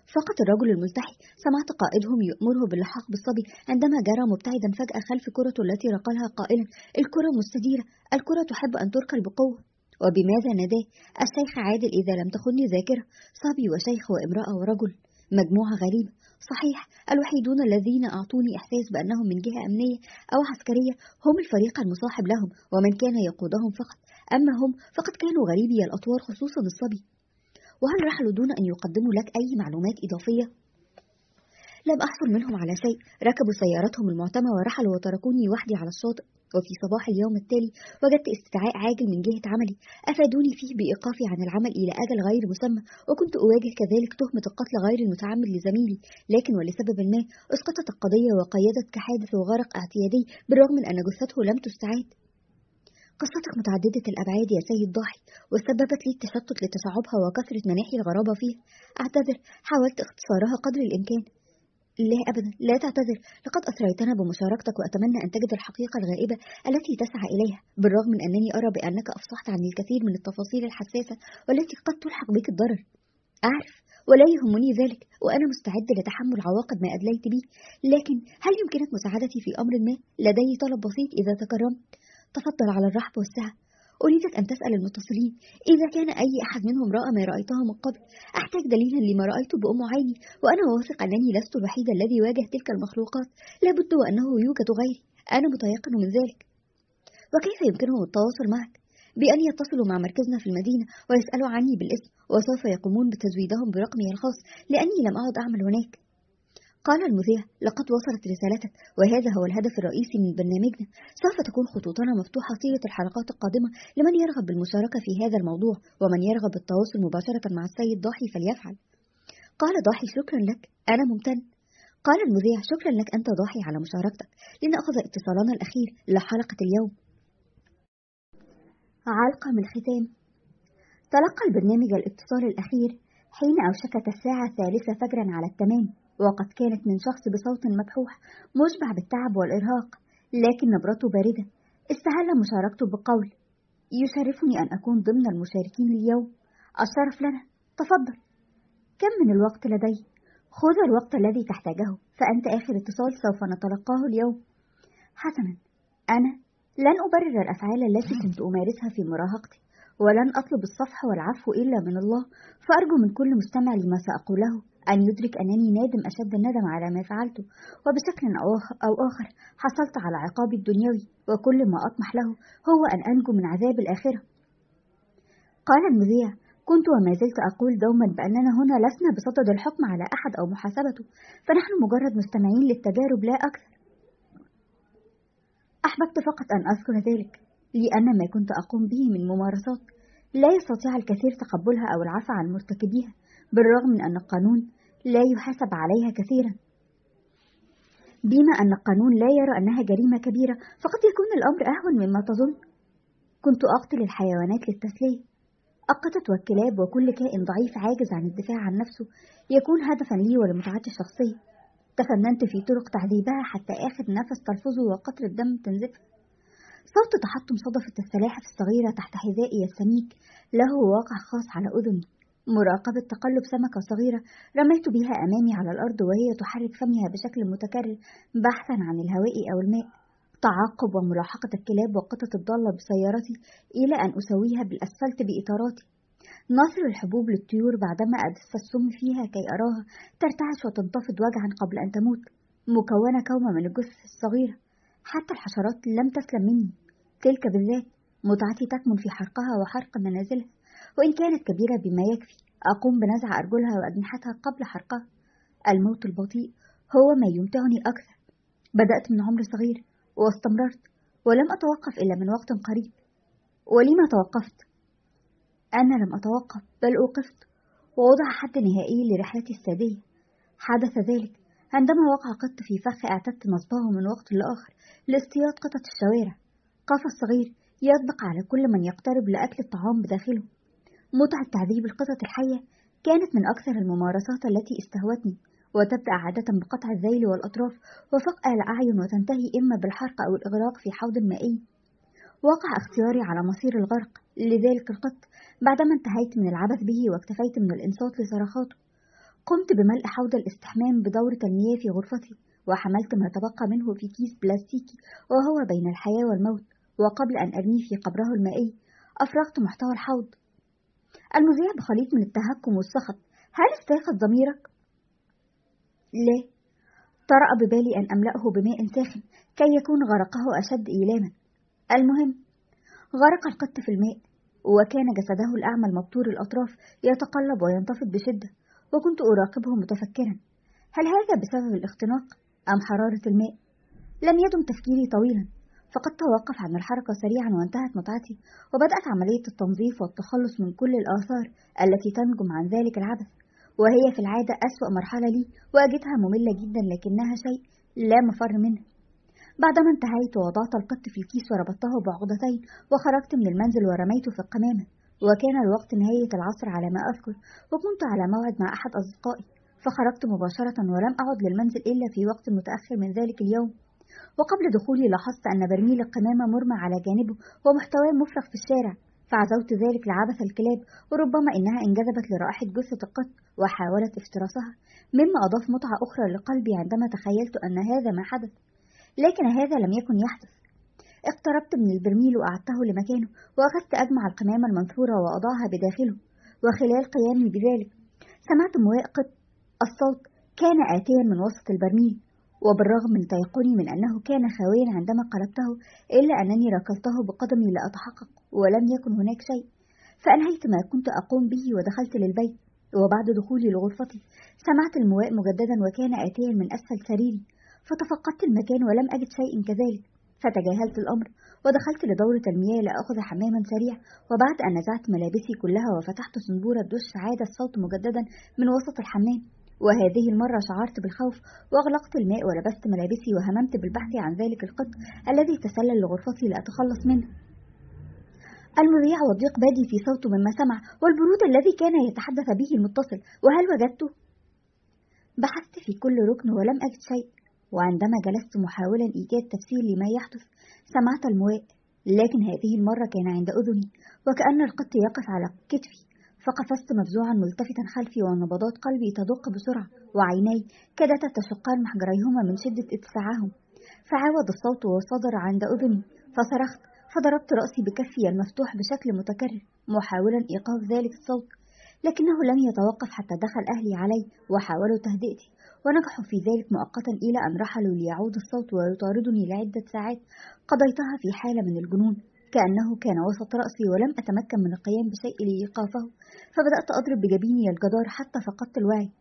فقط الرجل الملتحي. سمعت قائدهم يأمره باللحاق بالصبي عندما جرى مبتعدا فجأة خلف كرته التي رقلها قائلا: الكرة مستديرة، الكرة تحب أن تركل بقوة. وبماذا ناداه؟ الشيخ عادل إذا لم تخني ذاكرة، صبي وشيخ وامرأة ورجل، مجموعة غريبة. صحيح، الوحيدون الذين أعطوني إحساس بأنهم من جهة أمنية أو عسكرية هم الفريق المصاحب لهم ومن كان يقودهم فقط، أما هم فقد كانوا غريبي الأطوار خصوصا الصبي. وهل رحلوا دون أن يقدموا لك أي معلومات إضافية؟ لم أحصل منهم على شيء. ركبوا سيارتهم المعتمة ورحلوا وتركوني وحدي على الشاطئ. وفي صباح اليوم التالي وجدت استدعاء عاجل من جهة عملي، أفادوني فيه بإيقافي عن العمل إلى أجل غير مسمى، وكنت أواجه كذلك تهمة القتل غير المتعمد لزميلي، لكن ولسبب ما أسقطت القضية وقيدت كحادث وغرق اعتيادي بالرغم من أن جثته لم تستعاد. قصتك متعددة الأبعاد يا سيد ضاحي، وسببت لي التشتت لتصعبها وكثرة مناحي الغرابة فيها. أعتذر، حاولت اختصارها قدر الإمكان. لا أبدا، لا تعتذر، لقد أثريتنا بمشاركتك، وأتمنى أن تجد الحقيقة الغائبة التي تسعى إليها، بالرغم من أنني أرى بأنك أفصحت عن الكثير من التفاصيل الحساسة والتي قد تلحق بك الضرر. أعرف، ولا يهمني ذلك، وأنا مستعد لتحمل عواقب ما أدليت به، لكن هل يمكنك مساعدتي في أمر ما؟ لدي طلب بسيط إذا تكرمت. تفضل على الرحب والسعة. أريدك أن تسأل المتصلين إذا كان أي أحد منهم رأى ما رأيته من قبل. أحتاج دليلا لما رأيته بأم عيني، وأنا واثق أنني لست الوحيد الذي واجه تلك المخلوقات، لابد وأنه يوجد غيري، أنا متيقن من ذلك. وكيف يمكنهم التواصل معك؟ بأن يتصلوا مع مركزنا في المدينة ويسألوا عني بالاسم، وسوف يقومون بتزويدهم برقمي الخاص لأني لم أعد أعمل هناك. قال المذيع: لقد وصلت رسالتك، وهذا هو الهدف الرئيسي من برنامجنا. سوف تكون خطوطنا مفتوحة طيلة الحلقات القادمة لمن يرغب بالمشاركة في هذا الموضوع، ومن يرغب بالتواصل مباشرة مع السيد ضاحي فليفعل. قال ضاحي: شكرا لك، أنا ممتن. قال المذيع: شكرا لك أنت ضاحي على مشاركتك. لنأخذ اتصالنا الأخير لحلقة اليوم. علقة من ختام. تلقى البرنامج الاتصال الأخير حين أوشكت الساعة الثالثة فجرا على التمام، وقد كانت من شخص بصوت مبحوح مشبع بالتعب والإرهاق، لكن نبرته باردة. استهل مشاركته بقول: يشرفني أن أكون ضمن المشاركين اليوم. الشرف لنا، تفضل. كم من الوقت لدي؟ خذ الوقت الذي تحتاجه، فأنت آخر اتصال سوف نتلقاه اليوم. حسنا، أنا لن أبرر الأفعال التي كنت أمارسها في مراهقتي، ولن أطلب الصفح والعفو إلا من الله، فأرجو من كل مستمع لما سأقوله أن يدرك أنني نادم أشد الندم على ما فعلته، وبشكل أو آخر حصلت على عقابي الدنيوي، وكل ما أطمح له هو أن أنجو من عذاب الآخرة. قال المذيع: كنت وما زلت أقول دوما بأننا هنا لسنا بصدد الحكم على أحد أو محاسبته، فنحن مجرد مستمعين للتجارب لا أكثر. أحببت فقط أن أذكر ذلك، لأن ما كنت أقوم به من ممارسات لا يستطيع الكثير تقبلها أو العفو عن مرتكبيها، بالرغم من أن القانون لا يحاسب عليها كثيرا. بما أن القانون لا يرى أنها جريمة كبيرة، فقد يكون الأمر أهون مما تظن. كنت أقتل الحيوانات للتسلية. القطط والكلاب وكل كائن ضعيف عاجز عن الدفاع عن نفسه يكون هدفا لي ولمتعتي الشخصية. تفننت في طرق تعذيبها حتى آخر نفس تلفظه وقطرة دم تنزفه. صوت تحطم صدفة السلاحف الصغيرة تحت حذائي السميك له واقع خاص على أذني. مراقبة تقلب سمكة صغيرة رميت بها أمامي على الأرض وهي تحرك فمها بشكل متكرر بحثا عن الهواء أو الماء. تعقب وملاحقة الكلاب والقطط الضالة بسيارتي إلى أن أسويها بالأسفلت بإطاراتي. نصر الحبوب للطيور بعدما أدس السم فيها كي أراها ترتعش وتنتفض وجعا قبل أن تموت، مكونة كومة من الجثث الصغيرة. حتى الحشرات لم تسلم مني، تلك بالذات متعتي تكمن في حرقها وحرق منازلها، وإن كانت كبيرة بما يكفي أقوم بنزع أرجلها وأجنحتها قبل حرقها. الموت البطيء هو ما يمتعني أكثر. بدأت من عمر صغير واستمررت، ولم أتوقف إلا من وقت قريب. ولما توقفت؟ أنا لم أتوقف، بل أوقفت، ووضع حد نهائي لرحلتي السادية. حدث ذلك عندما وقع قط في فخ اعتدت نصبه من وقت لآخر لاصطياد قطط الشوارع. قفص صغير يطبق على كل من يقترب لأكل الطعام بداخله. متعة تعذيب القطط الحية كانت من أكثر الممارسات التي استهوتني، وتبدأ عادة بقطع الذيل والأطراف وفقع الأعين، وتنتهي إما بالحرق أو الإغراق في حوض مائي. وقع اختياري على مصير الغرق لذلك القط بعدما انتهيت من العبث به واكتفيت من الإنصات لصرخاته. قمت بملء حوض الاستحمام بدورة المياه في غرفتي، وحملت ما تبقى منه في كيس بلاستيكي وهو بين الحياة والموت، وقبل أن أرميه في قبره المائي أفرغت محتوى الحوض. المذيع بخليط من التهكم والسخط: هل استيقظ ضميرك؟ لا. طرأ ببالي أن أملأه بماء ساخن كي يكون غرقه أشد إيلاما. المهم، غرق القط في الماء، وكان جسده الأعمى المبتور الأطراف يتقلب وينتفض بشدة، وكنت أراقبه متفكرا: هل هذا بسبب الاختناق أم حرارة الماء؟ لم يدم تفكيري طويلا، فقد توقف عن الحركة سريعا وانتهت متعتي، وبدأت عملية التنظيف والتخلص من كل الآثار التي تنجم عن ذلك العبث، وهي في العادة أسوأ مرحلة لي، وأجدها مملة جدا لكنها شيء لا مفر منه. بعدما انتهيت ووضعت القط في الكيس وربطته بعقدتين وخرجت من المنزل ورميته في القمامة، وكان الوقت نهاية العصر على ما أذكر، وكنت على موعد مع أحد أصدقائي، فخرجت مباشرة ولم أعد للمنزل إلا في وقت متأخر من ذلك اليوم. وقبل دخولي لاحظت أن برميل القمامة مرمى على جانبه ومحتواه مفرغ في الشارع، فعزوت ذلك لعبث الكلاب، وربما إنها انجذبت لرائحة جثة القط وحاولت افتراسها، مما أضاف متعة أخرى لقلبي عندما تخيلت أن هذا ما حدث. لكن هذا لم يكن يحدث. اقتربت من البرميل وأعدته لمكانه، وأخذت أجمع القمامة المنثورة وأضعها بداخله، وخلال قيامي بذلك سمعت مواء قط. الصوت كان آتيا من وسط البرميل، وبالرغم من تيقني من أنه كان خاويا عندما قلبته، إلا أنني ركلته بقدمي لأتحقق، ولم يكن هناك شيء. فأنهيت ما كنت أقوم به ودخلت للبيت، وبعد دخولي لغرفتي سمعت المواء مجددا وكان آتيا من أسفل سريري، فتفقدت المكان ولم أجد شيء كذلك، فتجاهلت الأمر ودخلت لدورة المياه لأخذ حماما سريع. وبعد أن نزعت ملابسي كلها وفتحت صنبور الدش عاد الصوت مجددا من وسط الحمام، وهذه المرة شعرت بالخوف، وأغلقت الماء ولبست ملابسي وهممت بالبحث عن ذلك القط الذي تسلل لغرفتي لأتخلص منه. المذيع وضيق بادي في صوته مما سمع، والبرود الذي كان يتحدث به المتصل: وهل وجدته؟ بحثت في كل ركن ولم أجد شيء، وعندما جلست محاولا إيجاد تفسير لما يحدث سمعت المواء، لكن هذه المرة كان عند أذني، وكأن القط يقف على كتفي، فقفزت مفزوعا ملتفتا خلفي ونبضات قلبي تدق بسرعة، وعيني كادتا تشقان محجريهما من شدة اتساعهم، فعاود الصوت وصدر عند أذني، فصرخت، فضربت رأسي بكفي المفتوح بشكل متكرر محاولا إيقاف ذلك الصوت، لكنه لم يتوقف حتى دخل أهلي علي وحاولوا تهدئتي، ونجحوا في ذلك مؤقتا إلى أن رحلوا ليعود الصوت ويطاردني لعدة ساعات قضيتها في حالة من الجنون، كأنه كان وسط رأسي ولم أتمكن من القيام بشيء لإيقافه، فبدأت أضرب بجبيني الجدار حتى فقدت الوعي.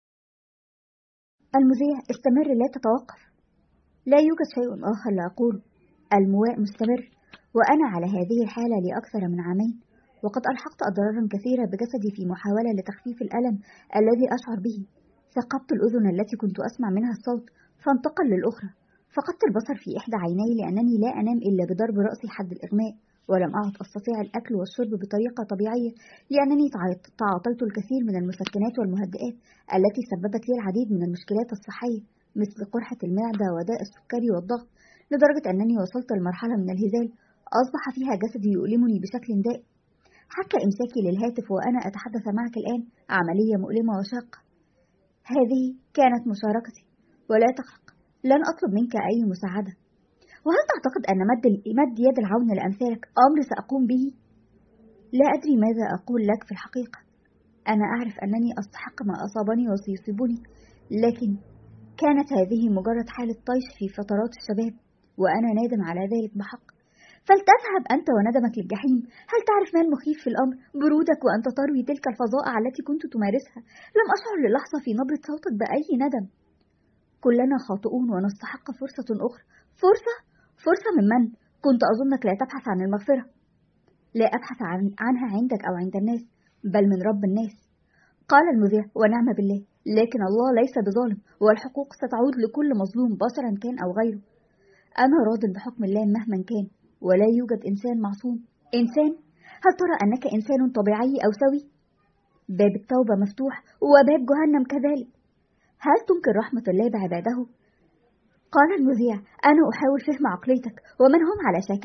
المذيع: استمر، لا تتوقف. لا يوجد شيء آخر لأقوله. المواء مستمر، وأنا على هذه الحالة لأكثر من عامين، وقد ألحقت أضرارا كثيرة بجسدي في محاولة لتخفيف الألم الذي أشعر به. ثقبت الأذن التي كنت أسمع منها الصوت فانتقل للأخرى، فقدت البصر في إحدى عيني لأنني لا أنام إلا بضرب رأسي حد الإغماء، ولم أعد أستطيع الأكل والشرب بطريقة طبيعية لأنني تعاطيت الكثير من المسكنات والمهدئات التي سببت لي العديد من المشكلات الصحية مثل قرحة المعدة وداء السكري والضغط، لدرجة أنني وصلت لمرحلة من الهزال أصبح فيها جسدي يؤلمني بشكل دائم. حتى إمساكي للهاتف وأنا أتحدث معك الآن عملية مؤلمة وشاقة. هذه كانت مشاركتي، ولا تقلق، لن أطلب منك أي مساعدة. وهل تعتقد أن مد, مد يد العون لأمثالك أمر سأقوم به؟ لا أدري ماذا أقول لك في الحقيقة. أنا أعرف أنني أستحق ما أصابني وسيصيبني، لكن كانت هذه مجرد حالة طيش في فترات الشباب، وأنا نادم على ذلك بحق. فلتذهب أنت وندمك للجحيم. هل تعرف ما المخيف في الأمر؟ برودك وأنت تروي تلك الفظائع التي كنت تمارسها. لم أشعر للحظة في نبرة صوتك بأي ندم. كلنا خاطئون ونستحق فرصة أخرى. فرصة؟ فرصة من من؟ كنت أظنك لا تبحث عن المغفرة. لا أبحث عن عنها عندك أو عند الناس، بل من رب الناس. قال المذيع: ونعم بالله، لكن الله ليس بظالم، والحقوق ستعود لكل مظلوم بشرا كان أو غيره. أنا راض بحكم الله مهما كان، ولا يوجد إنسان معصوم. إنسان؟ هل ترى أنك إنسان طبيعي أو سوي؟ باب التوبة مفتوح وباب جهنم كذلك. هل تنكر رحمة الله بعباده؟ قال المذيع: أنا أحاول فهم عقليتك ومن هم على شاكلتك.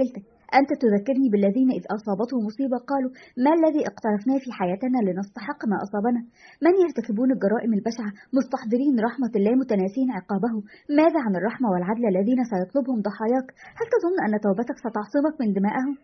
أنت تذكرني بالذين إذ أصابتهم مصيبة قالوا ما الذي اقترفناه في حياتنا لنستحق ما أصابنا؟ من يرتكبون الجرائم البشعة مستحضرين رحمة الله متناسين عقابه؟ ماذا عن الرحمة والعدل الذين سيطلبهم ضحاياك؟ هل تظن أن توبتك ستعصمك من دمائهم؟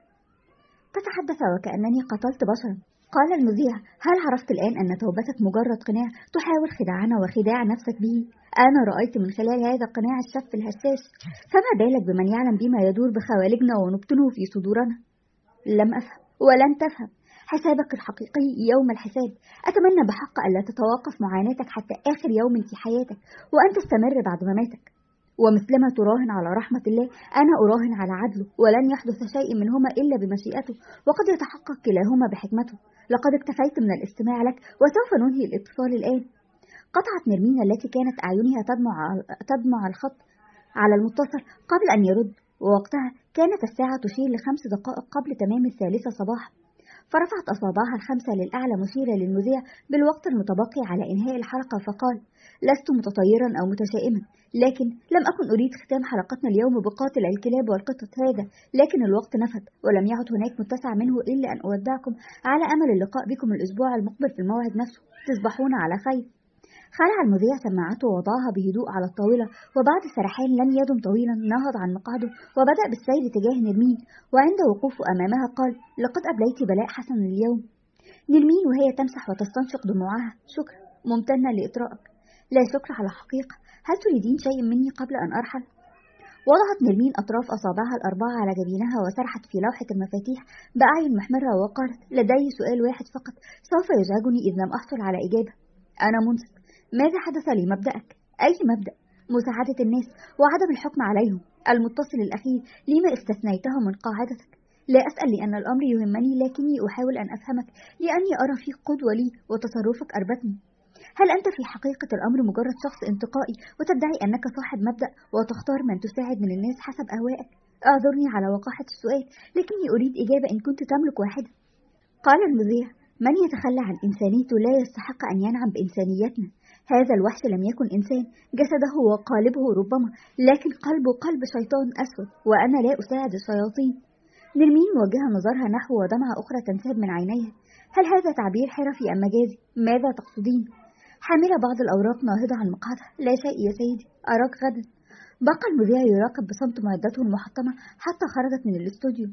تتحدث وكأنني قتلت بشرا. قال المذيع: هل عرفت الآن أن توبتك مجرد قناع تحاول خداعنا وخداع نفسك به؟ أنا رأيت من خلال هذا القناع الشف الهشاش، فما بالك بمن يعلم بما يدور بخوالجنا ونبطنه في صدورنا؟ لم أفهم ولن تفهم. حسابك الحقيقي يوم الحساب. أتمنى بحق ألا تتوقف معاناتك حتى آخر يوم في حياتك، وأن تستمر بعد مماتك. ومثلما تراهن على رحمة الله، أنا أراهن على عدله، ولن يحدث شيء منهما إلا بمشيئته، وقد يتحقق كلاهما بحكمته. لقد اكتفيت من الاستماع لك، وسوف ننهي الاتصال الآن. قطعت نرمين التي كانت أعينها تدمع تدمع الخط على المتصل قبل أن يرد، ووقتها كانت الساعة تشير لخمس دقائق قبل تمام الثالثة صباحا. فرفعت أصابعها الخمسة للأعلى مشيرة للمذيع بالوقت المتبقي على إنهاء الحلقة، فقال: لست متطيرا أو متشائما، لكن لم أكن أريد ختام حلقتنا اليوم بقاتل الكلاب والقطط هذا، لكن الوقت نفد ولم يعد هناك متسع منه إلا أن أودعكم على أمل اللقاء بكم الأسبوع المقبل في الموعد نفسه. تصبحون على خير. خلع المذيع سماعته ووضعها بهدوء على الطاولة، وبعد سرحان لم يدم طويلا نهض عن مقعده وبدأ بالسير تجاه نرمين، وعند وقوفه أمامها قال: لقد أبليت بلاء حسن اليوم. نرمين وهي تمسح وتستنشق دموعها: شكرا، ممتنة لإطرائك. لا شكر على حقيقة. هل تريدين شيء مني قبل أن أرحل؟ وضعت نرمين أطراف أصابعها الأربعة على جبينها وسرحت في لوحة المفاتيح بأعين محمرة وقالت: لدي سؤال واحد فقط سوف يزعجني إذ لم أحصل على إجابة. أنا منصت. ماذا حدث لمبدأك؟ أي مبدأ؟ مساعدة الناس وعدم الحكم عليهم. المتصل الأخير لما استثنيته من قاعدتك؟ لا أسأل لأن الأمر يهمني، لكني أحاول أن أفهمك لأني أرى فيك قدوة لي، وتصرفك أربكني. هل أنت في حقيقة الأمر مجرد شخص انتقائي وتدعي أنك صاحب مبدأ وتختار من تساعد من الناس حسب أهوائك؟ أعذرني على وقاحة السؤال، لكني أريد إجابة إن كنت تملك واحدة. قال المذيع: من يتخلى عن إنسانيته لا يستحق أن ينعم بإنسانيتنا. هذا الوحش لم يكن إنسان، جسده وقالبه ربما، لكن قلبه قلب شيطان أسود، وأنا لا أساعد الشياطين. نرمين موجهة نظرها نحو ودمعة أخرى تنساب من عينيها. هل هذا تعبير حرفي أم مجازي؟ ماذا تقصدين؟ حاملة بعض الأوراق ناهضة عن مقعدها. لا شيء يا سيدي، أراك غدا. بقى المذيع يراقب بصمت معدته المحطمة حتى خرجت من الاستوديو.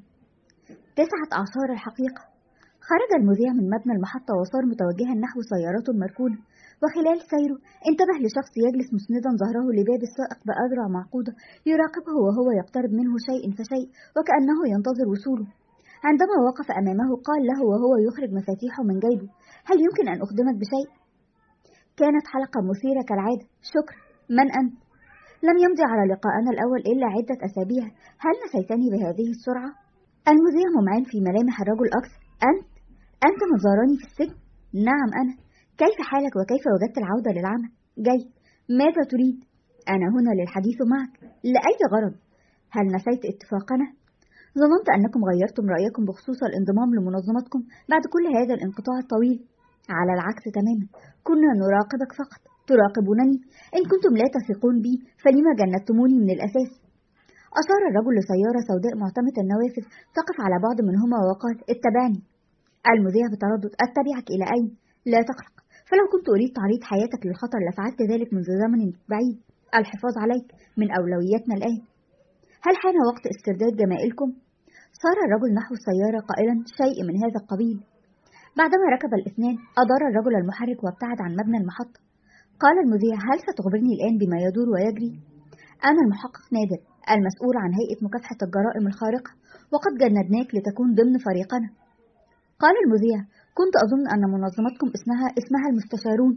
تسعة أعصار الحقيقة. خرج المذيع من مبنى المحطة وصار متوجها نحو سيارته المركونة، وخلال سيره انتبه لشخص يجلس مسندا ظهره لباب السائق بأذرع معقودة يراقبه وهو يقترب منه شيء فشيء وكأنه ينتظر وصوله. عندما وقف أمامه قال له وهو يخرج مفاتيحه من جيبه: هل يمكن أن أخدمك بشيء؟ كانت حلقة مثيرة كالعادة. شكرا. من أنت؟ لم يمضي على لقاءنا الأول إلا عدة أسابيع. هل نسيتني بهذه السرعة؟ المذيع ممعن في ملامح الرجل أكثر. أنت؟ أنت من زارني في السجن؟ نعم أنا. كيف حالك وكيف وجدت العودة للعمل؟ جيد. ماذا تريد؟ أنا هنا للحديث معك. لأي غرض؟ هل نسيت اتفاقنا؟ ظننت أنكم غيرتم رأيكم بخصوص الانضمام لمنظمتكم بعد كل هذا الانقطاع الطويل. على العكس تماما، كنا نراقبك فقط. تراقبونني؟ إن كنتم لا تثقون بي فلما جندتموني من الأساس؟ أشار الرجل لسيارة سوداء معتمة النوافذ تقف على بعد منهما وقال: اتبعني. المذيع بتردد: أتبعك إلى أين؟ لا تقلق، فلو كنت أريد تعريض حياتك للخطر لفعلت ذلك منذ زمن بعيد. الحفاظ عليك من أولوياتنا الآن. هل حان وقت استرداد جمائلكم؟ صار الرجل نحو السيارة قائلا شيء من هذا القبيل. بعدما ركب الاثنان أدار الرجل المحرك وابتعد عن مبنى المحطة. قال المذيع: هل ستخبرني الآن بما يدور ويجري؟ أنا المحقق نادر، المسؤول عن هيئة مكافحة الجرائم الخارقة، وقد جندناك لتكون ضمن فريقنا. قال المذيع: كنت أظن أن منظمتكم اسمها اسمها المستشارون.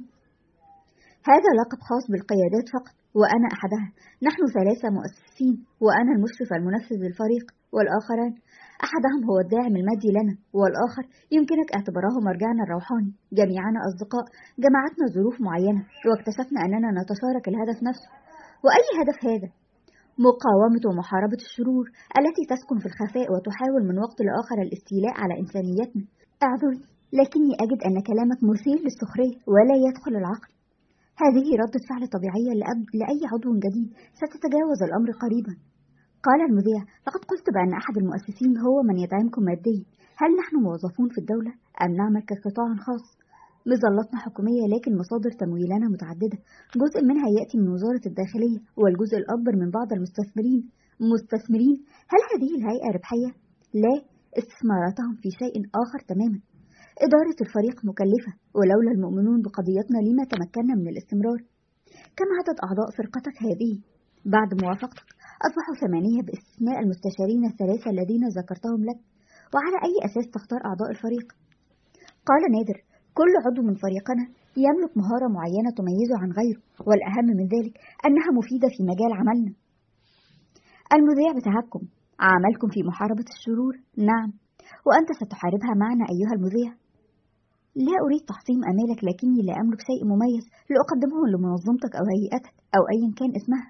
هذا لقب خاص بالقيادات فقط، وأنا أحدها. نحن ثلاثة مؤسسين، وأنا المشرف المنفذ للفريق، والآخران أحدهم هو الداعم المادي لنا، والآخر يمكنك اعتباره مرجعنا الروحاني. جميعنا أصدقاء، جمعتنا ظروف معينة واكتشفنا أننا نتشارك الهدف نفسه. وأي هدف هذا؟ مقاومة ومحاربة الشرور التي تسكن في الخفاء وتحاول من وقت لآخر الاستيلاء على إنسانيتنا. اعذرني، لكني أجد أن كلامك مثير للسخرية ولا يدخل العقل. هذه ردة فعل طبيعية لأي عضو جديد، ستتجاوز الأمر قريبا. قال المذيع: لقد قلت بأن أحد المؤسسين هو من يدعمكم ماديا. هل نحن موظفون في الدولة أم نعمل كقطاع خاص؟ مظلتنا حكومية، لكن مصادر تمويلنا متعددة. جزء منها يأتي من وزارة الداخلية، والجزء الأكبر من بعض المستثمرين. مستثمرين؟ هل هذه الهيئة ربحية؟ لا، استثماراتهم في شيء آخر تماما. إدارة الفريق مكلفة، ولولا المؤمنون بقضيتنا لما تمكنا من الاستمرار. كم عدد أعضاء فرقتك هذه؟ بعد موافقتك أصبحوا ثمانية باستثناء المستشارين الثلاثة الذين ذكرتهم لك. وعلى أي أساس تختار أعضاء الفريق؟ قال نادر: كل عضو من فريقنا يملك مهارة معينة تميزه عن غيره، والأهم من ذلك أنها مفيدة في مجال عملنا. المذيع بتهكم: عملكم في محاربة الشرور؟ نعم. وأنت ستحاربها معنا أيها المذيع؟ لا أريد تحطيم أمالك، لكني لا أملك شيء مميز لأقدمه لمنظمتك أو هيئتك أو أيا كان اسمها.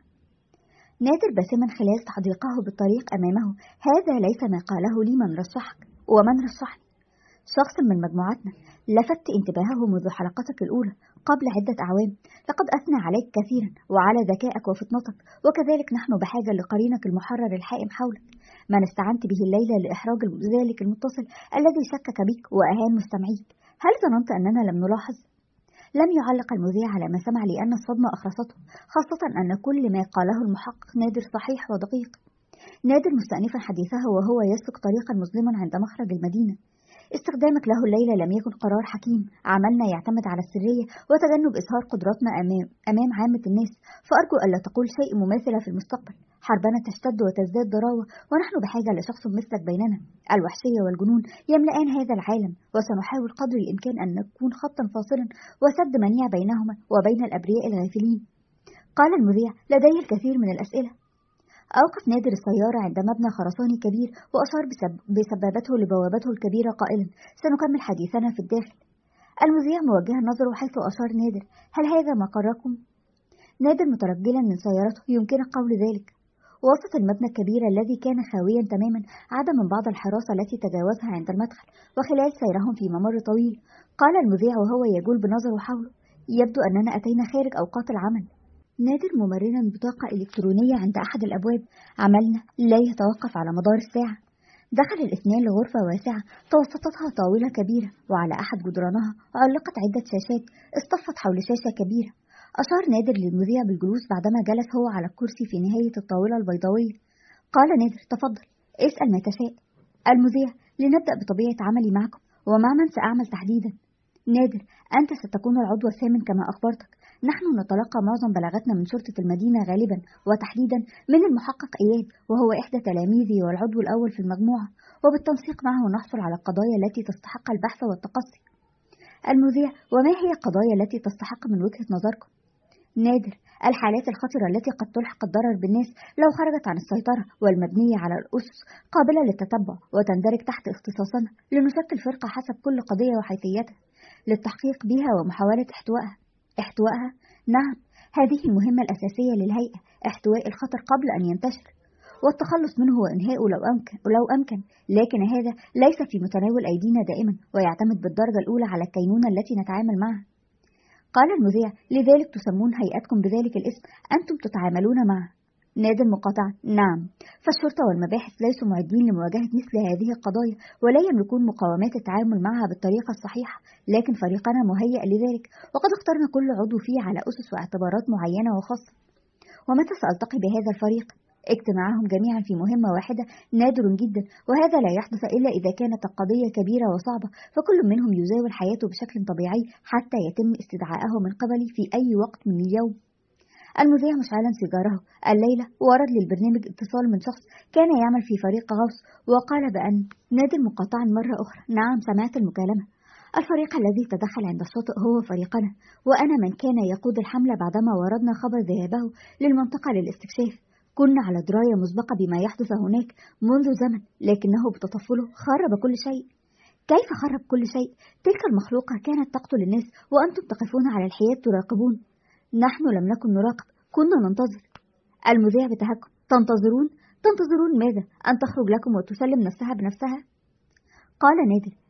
نادر باسما خلال تحديقه بالطريق أمامه: هذا ليس ما قاله لي من رشحك ومن رشحني. شخص من مجموعتنا لفت انتباهه منذ حلقتك الأولى قبل عدة أعوام. لقد أثنى عليك كثيرا وعلى ذكائك وفطنتك، وكذلك نحن بحاجة لقرينك المحرر الحائم حولك، من استعنت به الليلة لإحراج ذلك المتصل الذي شكك بك وأهان مستمعيك. هل ظننت أننا لم نلاحظ؟ لم يعلق المذيع على ما سمع لأن الصدمة أخرسته، خاصة أن كل ما قاله المحقق نادر صحيح ودقيق. نادر مستأنفا حديثه وهو يسلك طريقا مظلما عند مخرج المدينة. استخدامك له الليلة لم يكن قرار حكيم. عملنا يعتمد على السرية وتجنب إظهار قدراتنا أمام, أمام عامة الناس، فأرجو ألا تقول شيء مماثل في المستقبل. حربنا تشتد وتزداد ضراوة، ونحن بحاجة لشخص مثلك بيننا. الوحشية والجنون يملأان هذا العالم، وسنحاول قدر الإمكان أن نكون خطا فاصلا وسد منيع بينهما وبين الأبرياء الغافلين. قال المذيع: لدي الكثير من الأسئلة. أوقف نادر السيارة عند مبنى خرساني كبير وأشار بسب... بسبابته لبوابته الكبيرة قائلا: سنكمل حديثنا في الداخل. المذيع موجها نظره حيث أشار نادر: هل هذا مقركم؟ نادر مترجلا من سيارته: يمكنك قول ذلك. وسط المبنى الكبير الذي كان خاويا تماما عدا من بعض الحراسة التي تجاوزها عند المدخل، وخلال سيرهم في ممر طويل قال المذيع وهو يجول بنظره حوله: يبدو أننا أتينا خارج أوقات العمل. نادر ممررا بطاقة إلكترونية عند أحد الأبواب: عملنا لا يتوقف على مدار الساعة. دخل الاثنان لغرفة واسعة توسطتها طاولة كبيرة، وعلى أحد جدرانها علقت عدة شاشات اصطفت حول شاشة كبيرة. أشار نادر للمذيع بالجلوس بعدما جلس هو على الكرسي في نهاية الطاولة البيضاوية. قال نادر: تفضل، اسأل ما تشاء. المذيع: لنبدأ بطبيعة عملي معكم، ومع من سأعمل تحديدا. نادر: أنت ستكون العضو الثامن كما أخبرتك. نحن نتلقى معظم بلاغاتنا من شرطة المدينة غالبا، وتحديدا من المحقق إياد، وهو إحدى تلاميذي والعضو الأول في المجموعة، وبالتنسيق معه نحصل على القضايا التي تستحق البحث والتقصي. المذيع: وما هي القضايا التي تستحق من وجهة نظركم؟ نادر: الحالات الخطرة التي قد تلحق الضرر بالناس لو خرجت عن السيطرة، والمبنية على الأسس قابلة للتتبع وتندرج تحت اختصاصنا، لنشكل فرقة حسب كل قضية وحيثيتها للتحقيق بها ومحاولة احتوائها. احتوائها؟ نعم، هذه المهمة الأساسية للهيئة، احتواء الخطر قبل أن ينتشر والتخلص منه وإنهائه لو أمكن, لو أمكن. لكن هذا ليس في متناول أيدينا دائما، ويعتمد بالدرجة الأولى على الكينونة التي نتعامل معها. قال المذيع: لذلك تسمون هيئتكم بذلك الاسم، أنتم تتعاملون معه. نادر مقاطعة: نعم، فالشرطة والمباحث ليسوا معدين لمواجهة مثل هذه القضايا، ولا يملكون مقاومات التعامل معها بالطريقة الصحيحة، لكن فريقنا مهيئ لذلك، وقد اخترنا كل عضو فيه على أسس واعتبارات معينة وخاصة. ومتى سألتقي بهذا الفريق؟ اجتماعهم جميعا في مهمة واحدة نادر جدا، وهذا لا يحدث إلا إذا كانت القضية كبيرة وصعبة، فكل منهم يزاول حياته بشكل طبيعي حتى يتم استدعائه من قبلي في أي وقت من اليوم. المذيع مشعلا سيجاره. الليلة ورد للبرنامج اتصال من شخص كان يعمل في فريق غوص، وقال بأن نادر مقاطعا مرة أخرى: نعم، سمعت المكالمة. الفريق الذي تدخل عند الشاطئ هو فريقنا، وأنا من كان يقود الحملة بعدما وردنا خبر ذهابه للمنطقة للاستكشاف. كنا على دراية مسبقة بما يحدث هناك منذ زمن، لكنه بتطفله خرب كل شيء. كيف خرب كل شيء؟ تلك المخلوقة كانت تقتل الناس وأنتم تقفون على الحياد تراقبون. نحن لم نكن نراقب، كنا ننتظر. المذيع بتهكم: تنتظرون؟ تنتظرون ماذا؟ أن تخرج لكم وتسلم نفسها بنفسها؟ قال نادر: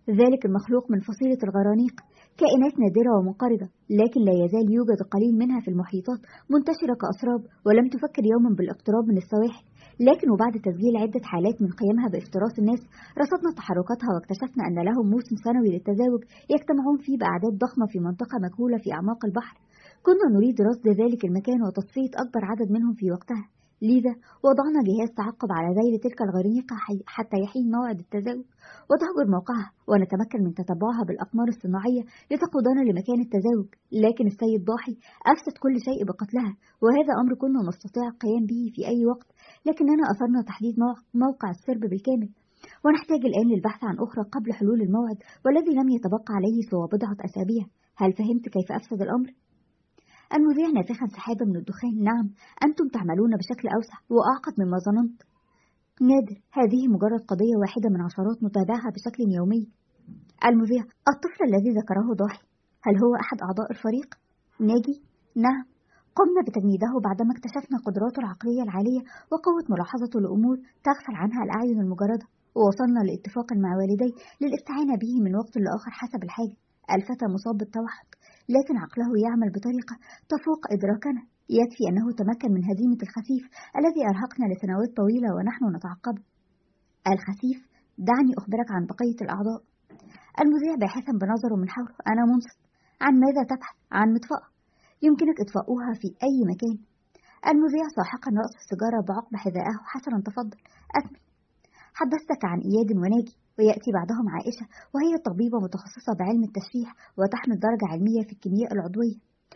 ذلك المخلوق من فصيلة الغرانيق، كائنات نادرة ومنقرضة، لكن لا يزال يوجد قليل منها في المحيطات منتشرة كأسراب، ولم تفكر يوما بالاقتراب من السواحل. لكن وبعد تسجيل عدة حالات من قيامها بافتراس الناس، رصدنا تحركاتها واكتشفنا أن لهم موسم سنوي للتزاوج يجتمعون فيه بأعداد ضخمة في منطقة مجهولة في أعماق البحر. كنا نريد رصد ذلك المكان وتصفية أكبر عدد منهم في وقتها، لذا وضعنا جهاز تعقب على ذيل تلك الغريقة حتى يحين موعد التزاوج وتهجر موقعها، ونتمكن من تتبعها بالأقمار الصناعية لتقودنا لمكان التزاوج. لكن السيد ضاحي أفسد كل شيء بقتلها، وهذا أمر كنا نستطيع القيام به في أي وقت، لكننا أثرنا تحديد موقع السرب بالكامل، ونحتاج الآن للبحث عن أخرى قبل حلول الموعد، والذي لم يتبقى عليه سوى بضعة أسابيع. هل فهمت كيف أفسد الأمر؟ المذيع نافخا سحابة من الدخان: نعم، أنتم تعملون بشكل أوسع وأعقد مما ظننت. نادر: هذه مجرد قضية واحدة من عشرات نتابعها بشكل يومي. المذيع: الطفل الذي ذكره ضاحي، هل هو أحد أعضاء الفريق؟ ناجي: نعم، قمنا بتجنيده بعدما اكتشفنا قدراته العقلية العالية وقوة ملاحظته لأمور تغفل عنها الأعين المجردة، ووصلنا لاتفاق مع والدي للاستعانة به من وقت لآخر حسب الحاجة. الفتى مصاب بالتوحد، لكن عقله يعمل بطريقة تفوق إدراكنا. يكفي أنه تمكن من هزيمة الخسيف الذي أرهقنا لسنوات طويلة ونحن نتعقبه. الخسيف؟ دعني أخبرك عن بقية الأعضاء. المذيع باحثا بنظره من حوله: أنا منصت. عن ماذا تبحث؟ عن مطفأة يمكنك إطفاؤها في أي مكان. المذيع ساحقا رأس السيجارة بعقب حذائه: حسنا، تفضل أكمل. حدثتك عن إياد وناجي، ويأتي بعدهم عائشة، وهي طبيبة متخصصة بعلم التشريح وتحمل درجة علمية في الكيمياء العضوية،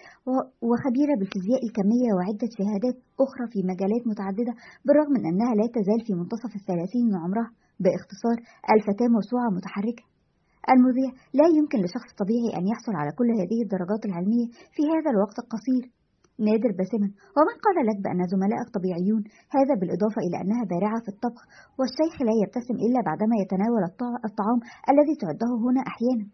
وخبيرة بالفيزياء الكمية وعدة شهادات أخرى في مجالات متعددة، بالرغم من أنها لا تزال في منتصف الثلاثين من عمرها. باختصار، الفتاة موسوعة متحركة. المذيع: لا يمكن لشخص طبيعي أن يحصل على كل هذه الدرجات العلمية في هذا الوقت القصير. نادر باسما: ومن قال لك بأن زملائك طبيعيون؟ هذا بالإضافة إلى أنها بارعة في الطبخ، والشيخ لا يبتسم إلا بعدما يتناول الطعام الذي تعده هنا أحيانا.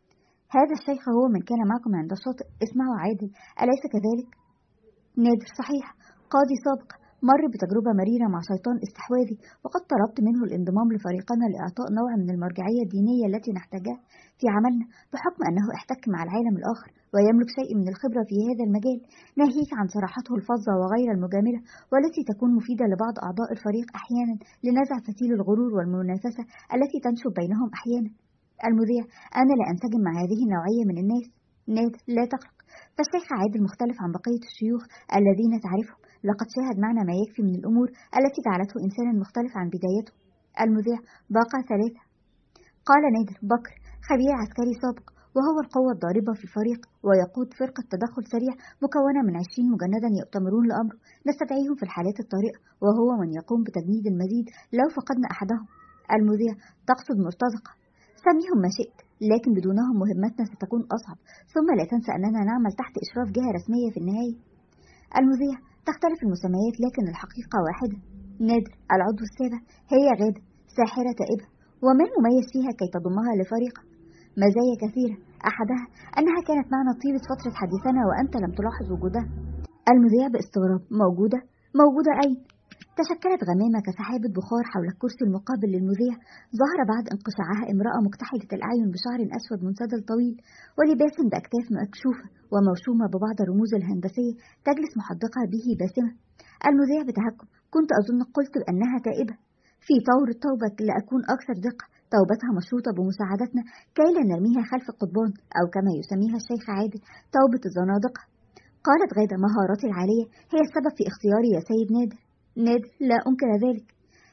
هذا الشيخ هو من كان معكم عند الشاطئ، اسمه عادل، أليس كذلك؟ نادر: صحيح، قاضي سابق، مر بتجربة مريرة مع شيطان استحواذي، وقد طلبت منه الانضمام لفريقنا لإعطاء نوع من المرجعية الدينية التي نحتاجها في عملنا، بحكم أنه احتك مع العالم الآخر ويملك شيء من الخبرة في هذا المجال، ناهيك عن صراحته الفظة وغير المجاملة، والتي تكون مفيدة لبعض أعضاء الفريق أحيانا لنزع فتيل الغرور والمنافسة التي تنشب بينهم أحيانا. المذيع: أنا لا أنسجم مع هذه النوعية من الناس. نادر: لا تقلق، فالشيخ عادل مختلف عن بقية الشيوخ الذين تعرفهم، لقد شاهد معنا ما يكفي من الأمور التي جعلته إنسانا مختلف عن بدايته. المذيع: باقى ثلاثة. قال نادر: بكر، خبير عسكري سابق، وهو القوة الضاربة في الفريق، ويقود فرقة تدخل سريع مكونة من عشرين مجندا يؤتمرون لأمره، نستدعيهم في الحالات الطارئة، وهو من يقوم بتجنيد المزيد لو فقدنا أحدهم. المذيع: تقصد مرتزقة؟ سميهم ما شئت، لكن بدونهم مهمتنا ستكون أصعب، ثم لا تنسى أننا نعمل تحت إشراف جهة رسمية في النهاية. المذيع: تختلف المسميات لكن الحقيقة واحدة. نادر: العضو السابع هي غادة، ساحرة تائبة، وما المميز فيها كي تضمها لفريقك؟ مزايا كثيرة، أحدها أنها كانت معنا طيلة فترة حديثنا وأنت لم تلاحظ وجودها. المذيع باستغراب: موجودة؟ موجودة أين؟ تشكلت غمامة كسحابة بخار حول الكرسي المقابل للمذيع. ظهر بعد انقشاعها امرأة مكتحلة الأعين بشعر أسود منسدل طويل ولباس بأكتاف مكشوفة وموشومة ببعض الرموز الهندسية، تجلس محدقة به باسمة. المذيع بتهكم: كنت أظن قلت بأنها تائبة. في طور التوبة لأكون أكثر دقة، توبتها مشروطة بمساعدتنا كي لا نرميها خلف القضبان، أو كما يسميها الشيخ عادل توبة الزنادقة. قالت غادة: مهاراتي العالية هي السبب في اختياري يا سيد نادر. نادر: لا أنكر ذلك.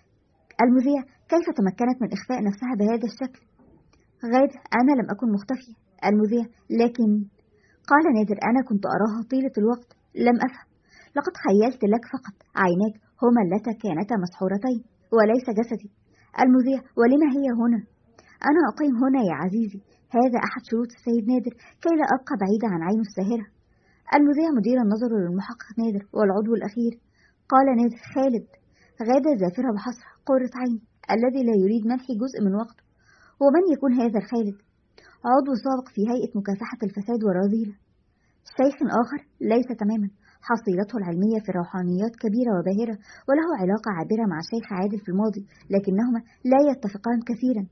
المذيع: كيف تمكنت من إخفاء نفسها بهذا الشكل؟ غادة: أنا لم أكن مختفية. المذيع: لكن. قال نادر: أنا كنت أراها طيلة الوقت، لم أفهم، لقد خيلت لك فقط، عيناك هما اللتان كانتا مسحورتين وليس جسدي. المذيع: ولما هي هنا؟ أنا أقيم هنا يا عزيزي، هذا أحد شروط السيد نادر كي لا أبقى بعيدة عن عينه الساهرة. المذيع مدير النظر للمحقق نادر والعضو الأخير. قال نادر: خالد. غادة زافرة بحسرة: قرة عيني، الذي لا يريد منحي جزء من وقته. ومن يكون هذا الخالد؟ عضو سابق في هيئة مكافحة الفساد والرذيلة. شيخ آخر؟ ليس تماما، حصيلته العلمية في الروحانيات كبيرة وباهرة، وله علاقة عابرة مع الشيخ عادل في الماضي، لكنهما لا يتفقان كثيرا.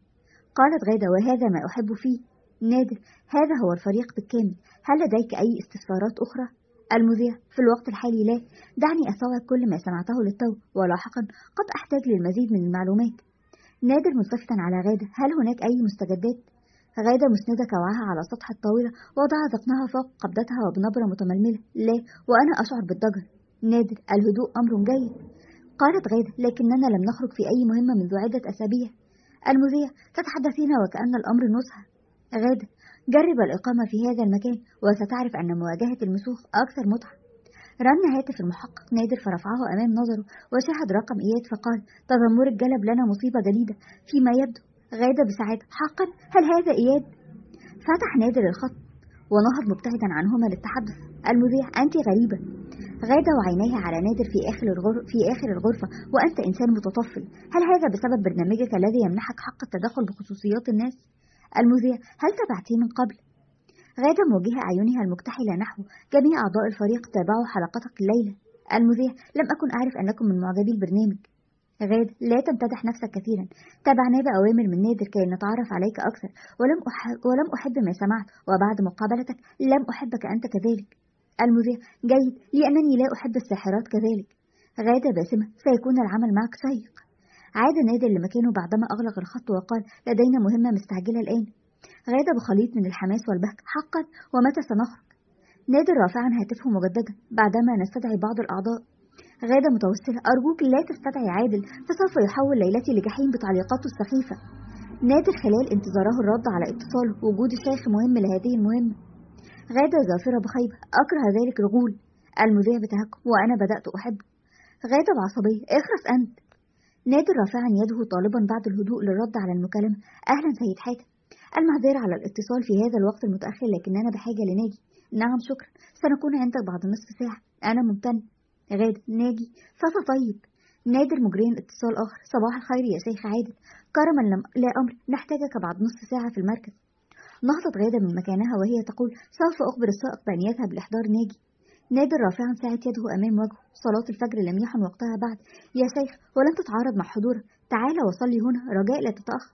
قالت غادة: وهذا ما أحب فيه. نادر: هذا هو الفريق بالكامل، هل لديك أي استفسارات أخرى؟ المذيع: في الوقت الحالي لا، دعني أستوعب كل ما سمعته للتو، ولاحقا قد أحتاج للمزيد من المعلومات. نادر ملتفتا على غادة: هل هناك أي مستجدات؟ غادة مسندة كوعها على سطح الطاولة وضع ذقنها فوق قبضتها وبنبرة متململة: لا، وأنا أشعر بالضجر. نادر: الهدوء أمر جيد. قالت غادة: لكننا لم نخرج في أي مهمة منذ عدة أسابيع. المذيع: تتحدثين وكأن الأمر نزهة. غادة: جرب الإقامة في هذا المكان وستعرف أن مواجهة المسوخ أكثر متعة. رن هاتف المحقق نادر فرفعه أمام نظره وشاهد رقم إياد فقال: تذمرك جلب لنا مصيبة جديدة فيما يبدو. غادة بسعادة: حقا، هل هذا إياد؟ فتح نادر الخط ونهض مبتعدا عنهما للتحدث. المذيع: أنت غريبة. غادة وعينيها على نادر في آخر الغرفة, في آخر الغرفة وأنت إنسان متطفل. هل هذا بسبب برنامجك الذي يمنحك حق التدخل بخصوصيات الناس؟ المذيع: هل تابعتيه من قبل؟ غادة موجهة أعينها المكتحلة نحو جميع أعضاء الفريق تابعوا حلقتك الليلة. المذيع: لم أكن أعرف أنكم من معجبي البرنامج. غادة: لا تمتدح نفسك كثيرا، تابعناه بأوامر من نادر كي نتعرف عليك أكثر، ولم أحب, ولم أحب ما سمعت، وبعد مقابلتك لم أحبك أنت كذلك. المذيع: جيد، لأنني لا أحب الساحرات كذلك. غادة باسمة: سيكون العمل معك شيق. عاد نادر لمكانه بعدما أغلق الخط وقال: لدينا مهمة مستعجلة الآن. غادة بخليط من الحماس والبهجة: حقا، ومتى سنخرج؟ نادر رافعا هاتفه مجددا: بعدما نستدعي بعض الأعضاء. غادة متوسلة: أرجوك لا تستدعي عادل، فسوف يحول ليلتي لجحيم بتعليقاته السخيفة. نادر خلال انتظاره الرد على اتصاله: وجود الشيخ مهم لهذه المهمة. غادة زافرة بخيبة: أكره ذلك رجول. المذيع بتهكم: وأنا بدأت أحبه. غادة بعصبية: اخرس أنت. نادر رافعا يده طالبا بعد الهدوء للرد على المكالمة: أهلا سيد حاتم، المعذرة على الاتصال في هذا الوقت المتأخر، لكننا بحاجة لناجي. نعم شكرا، سنكون عندك بعد نصف ساعة، أنا ممتن. غادة: ناجي فطيب. نادر مجريا اتصال آخر: صباح الخير يا شيخ عادل، كرما لم لا أمر، نحتاجك بعد نصف ساعة في المركز. نهضت غادة من مكانها وهي تقول: سوف أخبر السائق بأن يذهب لإحضار ناجي. نادر رافعا ساعد يده أمام وجهه: صلاة الفجر لم يحن وقتها بعد يا شيخ، ولن تتعارض مع حضورك، تعال وصلي هنا، رجاء لا تتأخر.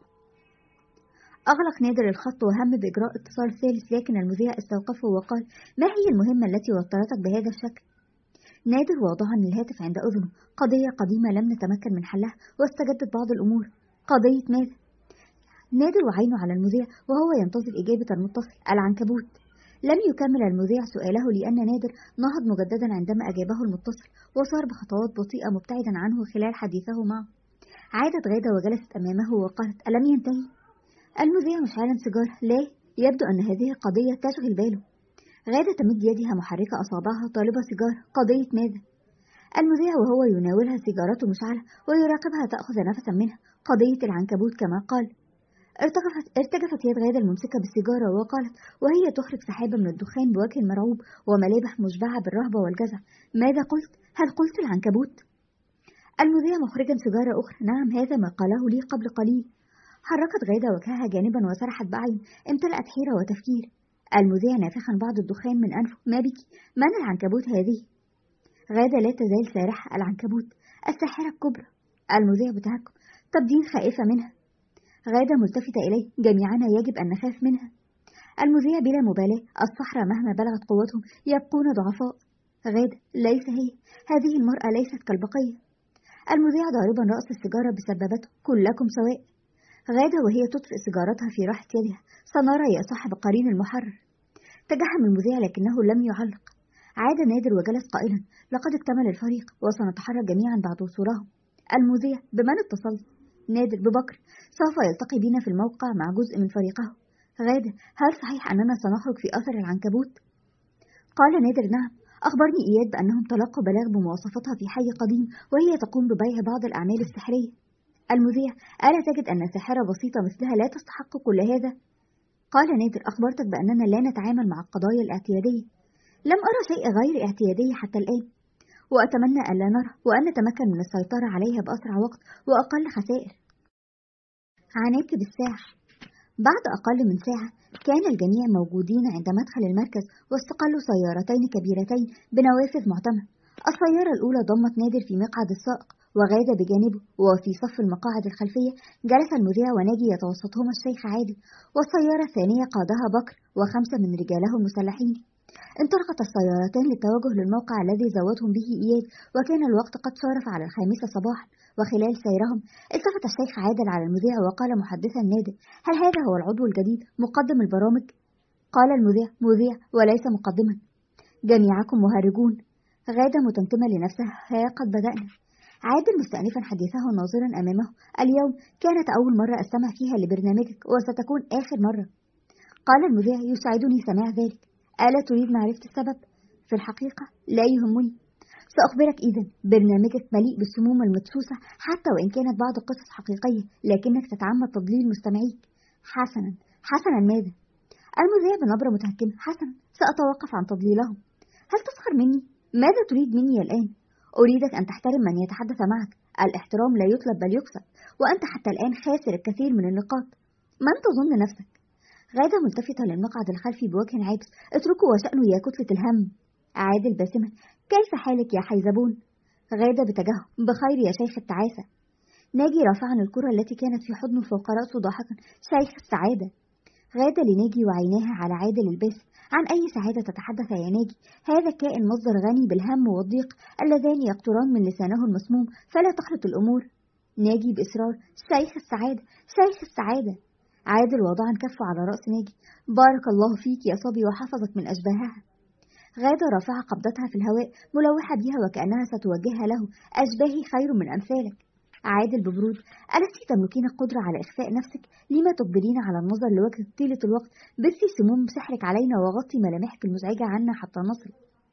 أغلق نادر الخط وهم بإجراء اتصال ثالث، لكن المذيع استوقفه وقال: ما هي المهمة التي وترتك بهذا الشكل؟ نادر واضعا الهاتف عند أذنه: قضية قديمة لم نتمكن من حلها واستجدت بعض الأمور. قضية ماذا؟ نادر وعينه على المذيع وهو ينتظر إجابة المتصل: العنكبوت. لم يكمل المذيع سؤاله لأن نادر نهض مجددا عندما أجابه المتصل، وصار بخطوات بطيئة مبتعدا عنه خلال حديثه معه. عادت غادة وجلست أمامه وقالت: ألم ينتهي؟ المذيع مشعلا سيجارة: لا، يبدو أن هذه القضية تشغل باله. غادة تمد يدها محركة أصابعها طالبة سيجارة: قضية ماذا؟ المذيع وهو يناولها سيجارته مشعلة ويراقبها تأخذ نفسا منها: قضية العنكبوت كما قال. ارتجفت, ارتجفت يد غادة الممسكة بالسيجارة وقالت وهي تخرج سحابة من الدخان بوجه مرعوب وملامح مشبعة بالرهبة والجزع: ماذا قلت؟ هل قلت العنكبوت؟ المذيع مخرجا سيجارة أخرى: نعم، هذا ما قاله لي قبل قليل. حركت غادة وجهها جانبا وسرحت بعين امتلأت حيرة وتفكير. المذيع نافخا بعض الدخان من أنفه: ما بك؟ من العنكبوت هذه؟ غادة لا تزال سارحة: العنكبوت، الساحرة الكبرى. المذيع بتهكم: تبدين خائفة منها. غادة ملتفتة إليه: جميعنا يجب أن نخاف منها. المذيع بلا مبالاة: الصحراء مهما بلغت قوتهم يبقون ضعفاء. غادة: ليس هي، هذه المرأة ليست كالبقية. المذيع ضاربا رأس السيجارة بسببته: كلكم سواء. غادة وهي تطفئ سيجارتها في راحة يدها: سنرى يا صاحب قرين المحرر. تجهم المذيع لكنه لم يعلق. عاد نادر وجلس قائلا: لقد اكتمل الفريق وسنتحرك جميعا بعد وصولهم. المذيع: بمن اتصلت؟ نادر: ببكر، سوف يلتقي بنا في الموقع مع جزء من فريقه. غادة: هل صحيح أننا سنخرج في أثر العنكبوت؟ قال نادر: نعم، أخبرني إياد بأنهم تلقوا بلاغ بمواصفتها في حي قديم وهي تقوم ببيع بعض الأعمال السحرية. المذيع: ألا تجد أن ساحرة بسيطة مثلها لا تستحق كل هذا؟ قال نادر: أخبرتك بأننا لا نتعامل مع القضايا الاعتيادية. لم أرى شيء غير اعتيادي حتى الآن، وأتمنى ألا نرى وأن نتمكن من السيطرة عليها بأسرع وقت وأقل خسائر. عناك بالساعة. بعد أقل من ساعة كان الجميع موجودين عند مدخل المركز واستقلوا سيارتين كبيرتين بنوافذ معتمة. السيارة الأولى ضمت نادر في مقعد السائق وغادة بجانبه، وفي صف المقاعد الخلفية جلس المذيع وناجي يتوسطهما الشيخ عادل، والسيارة الثانية قادها بكر وخمسة من رجاله المسلحين. انطلقت السيارتان للتوجه للموقع الذي زودهم به إياد، وكان الوقت قد شارف على الخامسة صباحا. وخلال سيرهم التفت الشيخ عادل على المذيع وقال محدثا نادر: هل هذا هو العضو الجديد مقدم البرامج؟ قال المذيع: مذيع وليس مقدما. جميعكم مهرجون. غادة متمتمة لنفسها: ها قد بدأنا. عادل مستأنفا حديثه ناظرا أمامه: اليوم كانت أول مرة أستمع فيها لبرنامجك، وستكون آخر مرة. قال المذيع: يسعدني سماع ذلك. ألا تريد معرفة السبب؟ في الحقيقة لا يهمني. سأخبرك إذن: برنامجك مليء بالسموم المدسوسة، حتى وإن كانت بعض القصص حقيقية، لكنك تتعمد تضليل مستمعيك. حسنا حسنا ماذا؟ المذيع بنبرة متهكمة: حسنا، سأتوقف عن تضليلهم. هل تسخر مني؟ ماذا تريد مني الآن؟ أريدك أن تحترم من يتحدث معك. الاحترام لا يطلب بل يكسب، وأنت حتى الآن خاسر الكثير من النقاط. من تظن نفسك؟ غادة ملتفتة للمقعد الخلفي بوجه عابس: اتركوا وشأنه يا كتلة الهم. عادل باسما: كيف حالك يا حيزبون؟ غادة بتجهم: بخير يا شيخ التعاسة. ناجي رافعا الكرة التي كانت في حضنه فوق رأسه ضاحكا: شيخ السعادة. غادة لناجي وعيناها على عادل الباسم: عن أي سعادة تتحدث يا ناجي؟ هذا كائن مصدر غني بالهم والضيق اللذان يقطران من لسانه المسموم، فلا تخلط الأمور. ناجي بإصرار: شيخ السعادة، شيخ السعادة. عادل وضعا كفه على رأس ناجي: بارك الله فيك يا صبي وحفظك من أشباهها. غادة رافعة قبضتها في الهواء ملوحة بها وكأنها ستوجهها له: أشباهي خير من أمثالك. عادل ببرود: ألست تملكين القدرة على إخفاء نفسك؟ لما تقبلين على النظر لوجه طيلة الوقت؟ بثي سموم سحرك علينا وغطي ملامحك المزعجة عنا حتى نصل.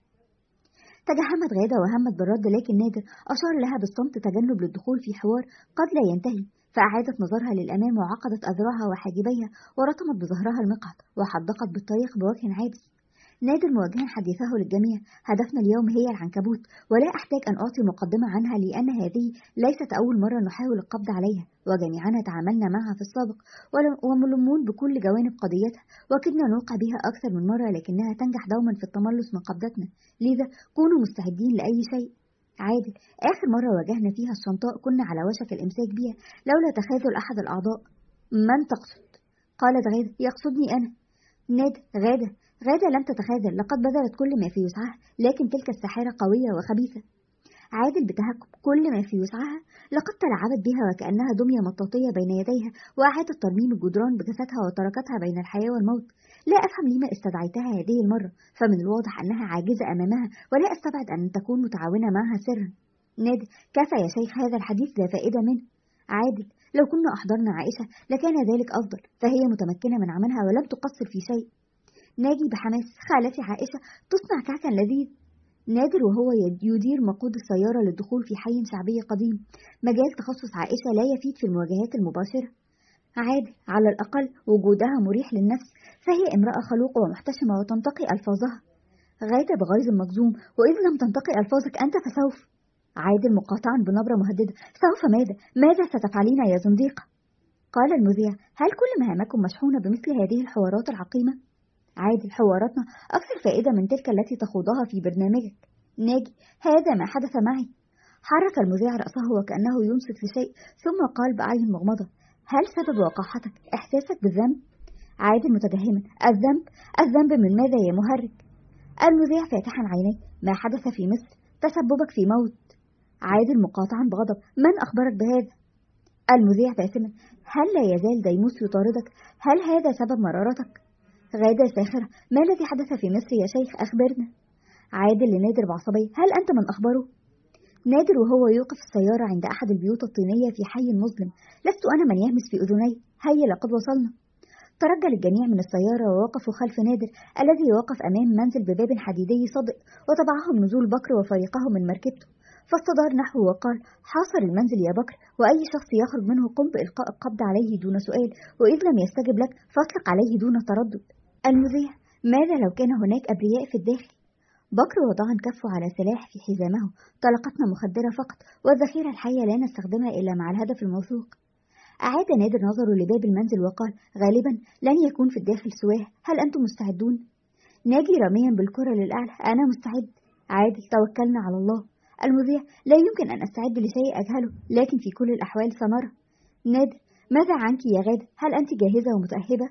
تجهمت غادة وهمت بالرد، لكن نادر أشار لها بالصمت تجنب للدخول في حوار قد لا ينتهي، فأعادت نظرها للأمام وعقدت أذرعها وحاجبيها ورطمت بظهرها المقعد وحدقت بالطريق بوجه عابس. نادر موجها حديثه للجميع: هدفنا اليوم هي العنكبوت، ولا أحتاج أن أعطي مقدمة عنها، لأن هذه ليست أول مرة نحاول القبض عليها، وجميعنا تعاملنا معها في السابق وملمون بكل جوانب قضيتها، وكدنا نوقع بها أكثر من مرة، لكنها تنجح دوما في التملص من قبضتنا، لذا كونوا مستعدين لأي شيء. عادل: آخر مرة واجهنا فيها الشنطاء كنا على وشك الإمساك بها لولا تخاذل أحد الأعضاء. من تقصد؟ قالت غادة: يقصدني أنا. نادر: غادة غادة لم تتخاذل، لقد بذلت كل ما في وسعها، لكن تلك الساحرة قوية وخبيثة. عادل بتهكم: كل ما في وسعها؟ لقد تلعبت بها وكأنها دمية مطاطية بين يديها، وأعادت ترميم الجدران بجسدها وتركتها بين الحياة والموت. لا أفهم لما استدعيتها هذه المرة، فمن الواضح أنها عاجزة أمامها، ولا أستبعد أن تكون متعاونة معها سرا. نادر: كفى يا شيخ، هذا الحديث لا فائدة منه. عادل: لو كنا أحضرنا عائشة لكان ذلك أفضل، فهي متمكنة من عملها ولم تقصر في شيء. ناجي بحماس: خالتي عائشة تصنع كعكا لذيذ. نادر وهو يدير مقود السيارة للدخول في حي شعبي قديم: مجال تخصص عائشة لا يفيد في المواجهات المباشرة. عادل: على الأقل وجودها مريح للنفس، فهي امرأة خلوقة ومحتشمة وتنتقي ألفاظها. غادة بغيظ مجزوم: وإذ لم تنتقي ألفاظك أنت فسوف. عادل مقاطعا بنبرة مهددة: سوف ماذا؟ ماذا ستفعلين يا زنديقة؟ قال المذيع: هل كل مهامكم مشحونة بمثل هذه الحوارات العقيمة؟ عادل: حواراتنا أكثر فائدة من تلك التي تخوضها في برنامجك. ناجي: هذا ما حدث معي. حرك المذيع رأسه وكأنه ينصت لشيء، ثم قال بأعين مغمضة: هل سبب وقاحتك إحساسك بالذنب؟ عادل متدهما: الذنب؟ الذنب من ماذا يا مهرج؟ المذيع فاتحا عينيه: ما حدث في مصر تسببك في موت. عادل مقاطعا بغضب: من أخبرك بهذا؟ المذيع باسما: هل لا يزال ديموس يطاردك؟ هل هذا سبب مرارتك؟ غادة ساخرة: ما الذي حدث في مصر يا شيخ؟ أخبرنا. عادل لنادر بعصبية: هل أنت من أخبره؟ نادر وهو يوقف السيارة عند أحد البيوت الطينية في حي مظلم: لست أنا من يهمس في أذني، هيا لقد وصلنا. ترجل الجميع من السيارة ووقفوا خلف نادر الذي وقف أمام منزل بباب حديدي صدق، وتبعهم نزول بكر وفريقه من مركبته، فاستدار نحوه وقال: حاصر المنزل يا بكر، وأي شخص يخرج منه قم بإلقاء القبض عليه دون سؤال، وإذ لم يستجب لك فاطلق عليه دون تردد. المذيع: ماذا لو كان هناك أبرياء في الداخل؟ بكر وضعا كفه على سلاح في حزامه: طلقتنا مخدرة فقط، والذخيرة الحية لا نستخدمها إلا مع الهدف الموثوق. أعاد نادر نظره لباب المنزل وقال: غالبا لن يكون في الداخل سواه، هل أنتم مستعدون؟ ناجي راميا بالكرة للأعلى: أنا مستعد. عادل: توكلنا على الله. المذيع: لا يمكن أن أستعد لشيء أجهله، لكن في كل الأحوال سنرى. نادر: ماذا عنك يا غادة؟ هل أنت جاهزة ومتأهبة؟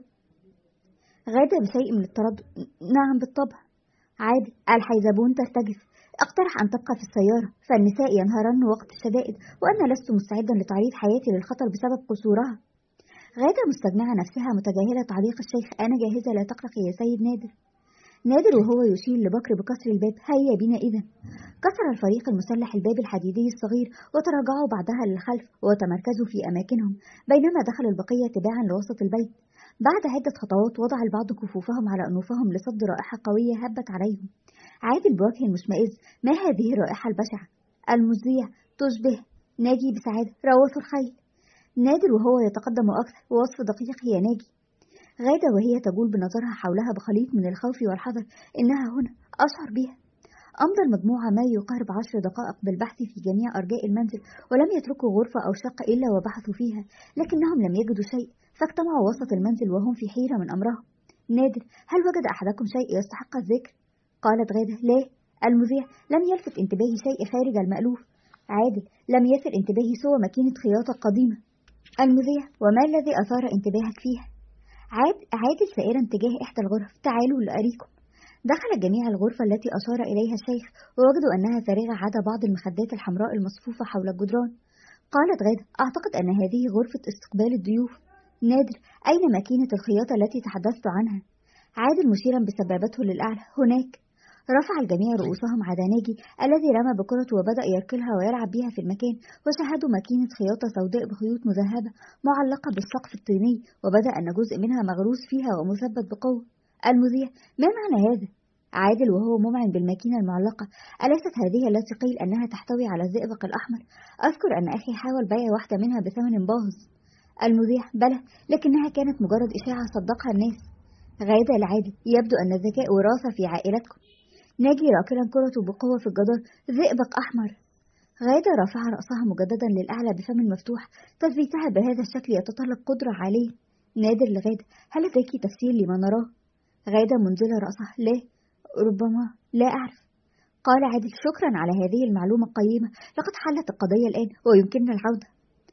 غادة بشيء من التردد: نعم بالطبع. عادل: الحيزبون ترتجف، اقترح أن تبقى في السيارة، فالنساء ينهرن وقت الشدائد، وأنا لست مستعدا لتعريض حياتي للخطر بسبب قصورها. غادة مستجمعة نفسها متجاهلة تعليق الشيخ: أنا جاهزة لا تقلق يا سيد نادر. نادر وهو يشير لبكر بكسر الباب: هيا بنا إذا. كسر الفريق المسلح الباب الحديدي الصغير وتراجعوا بعدها للخلف وتمركزوا في أماكنهم، بينما دخل البقية تباعا لوسط البيت. بعد عدة خطوات وضع البعض كفوفهم على أنوفهم لصد رائحة قوية هبت عليهم. عادل بوجه مشمئز: ما هذه الرائحة البشعة؟ المذيع: تشبه ناجي بسعادة روث الخيل. نادر وهو يتقدم أكثر: وصف دقيق يا ناجي. غادة وهي تجول بنظرها حولها بخليط من الخوف والحذر: إنها هنا، أشعر بها. أمضى المجموعة ما يقارب عشر دقائق بالبحث في جميع أرجاء المنزل، ولم يتركوا غرفة أو شقة إلا وبحثوا فيها، لكنهم لم يجدوا شيء، فاجتمعوا وسط المنزل وهم في حيرة من أمرهم. نادر: هل وجد أحدكم شيء يستحق الذكر؟ قالت غادة: لا. المذيع: لم يلفت انتباهي شيء خارج المألوف. عادل: لم يثر انتباهي سوى ماكينة خياطة قديمة. المذيع: وما الذي أثار انتباهك فيها؟ عاد عادل سائرا تجاه إحدى الغرف: تعالوا لأريكم. دخل جميع الغرفة التي أشار إليها الشيخ، ووجدوا أنها فارغة عدا بعض المخدات الحمراء المصفوفة حول الجدران. قالت غادة: أعتقد أن هذه غرفة استقبال الضيوف. نادر: أين ماكينة الخياطة التي تحدثت عنها؟ عادل مشيرا بسبابته للأعلى: هناك. رفع الجميع رؤوسهم عدا ناجي الذي رمى بكرته وبدأ يركلها ويلعب بها في المكان، وشاهدوا ماكينة خياطة سوداء بخيوط مذهبة معلقة بالسقف الطيني، وبدأ أن جزء منها مغروس فيها ومثبت بقوة. المذيع: ما معنى هذا؟ عادل وهو ممعن بالماكينة المعلقة: أليست هذه التي قيل أنها تحتوي على الزئبق الأحمر؟ أذكر أن أخي حاول بيع واحدة منها بثمن باهظ. المذيع: بلى، لكنها كانت مجرد إشاعة صدقها الناس. غادة لعادل: يبدو أن الذكاء وراثة في عائلتكم. ناجي راكلا كرته بقوة في الجدار: زئبق أحمر. غادة رافعة رأسها مجددا للأعلى بفم مفتوح: تثبيتها بهذا الشكل يتطلب قدرة عالية. نادر لغادة: هل لديك تفسير لما نراه؟ غادة منزلة رأسها: لا، ربما، لا أعرف. قال عادل: شكرا على هذه المعلومة القيمة، لقد حلت القضية الآن ويمكننا العودة.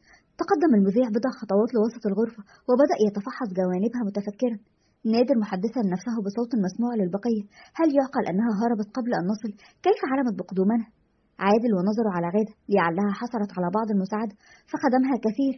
تقدم المذيع بضع خطوات لوسط الغرفة وبدأ يتفحص جوانبها متفكرا. نادر محدثا نفسه بصوت مسموع للبقية: هل يعقل أنها هربت قبل أن نصل؟ كيف علمت بقدومنا؟ عادل ونظروا على غادة لعلها حصلت على بعض المساعدة، فخدمها كثير.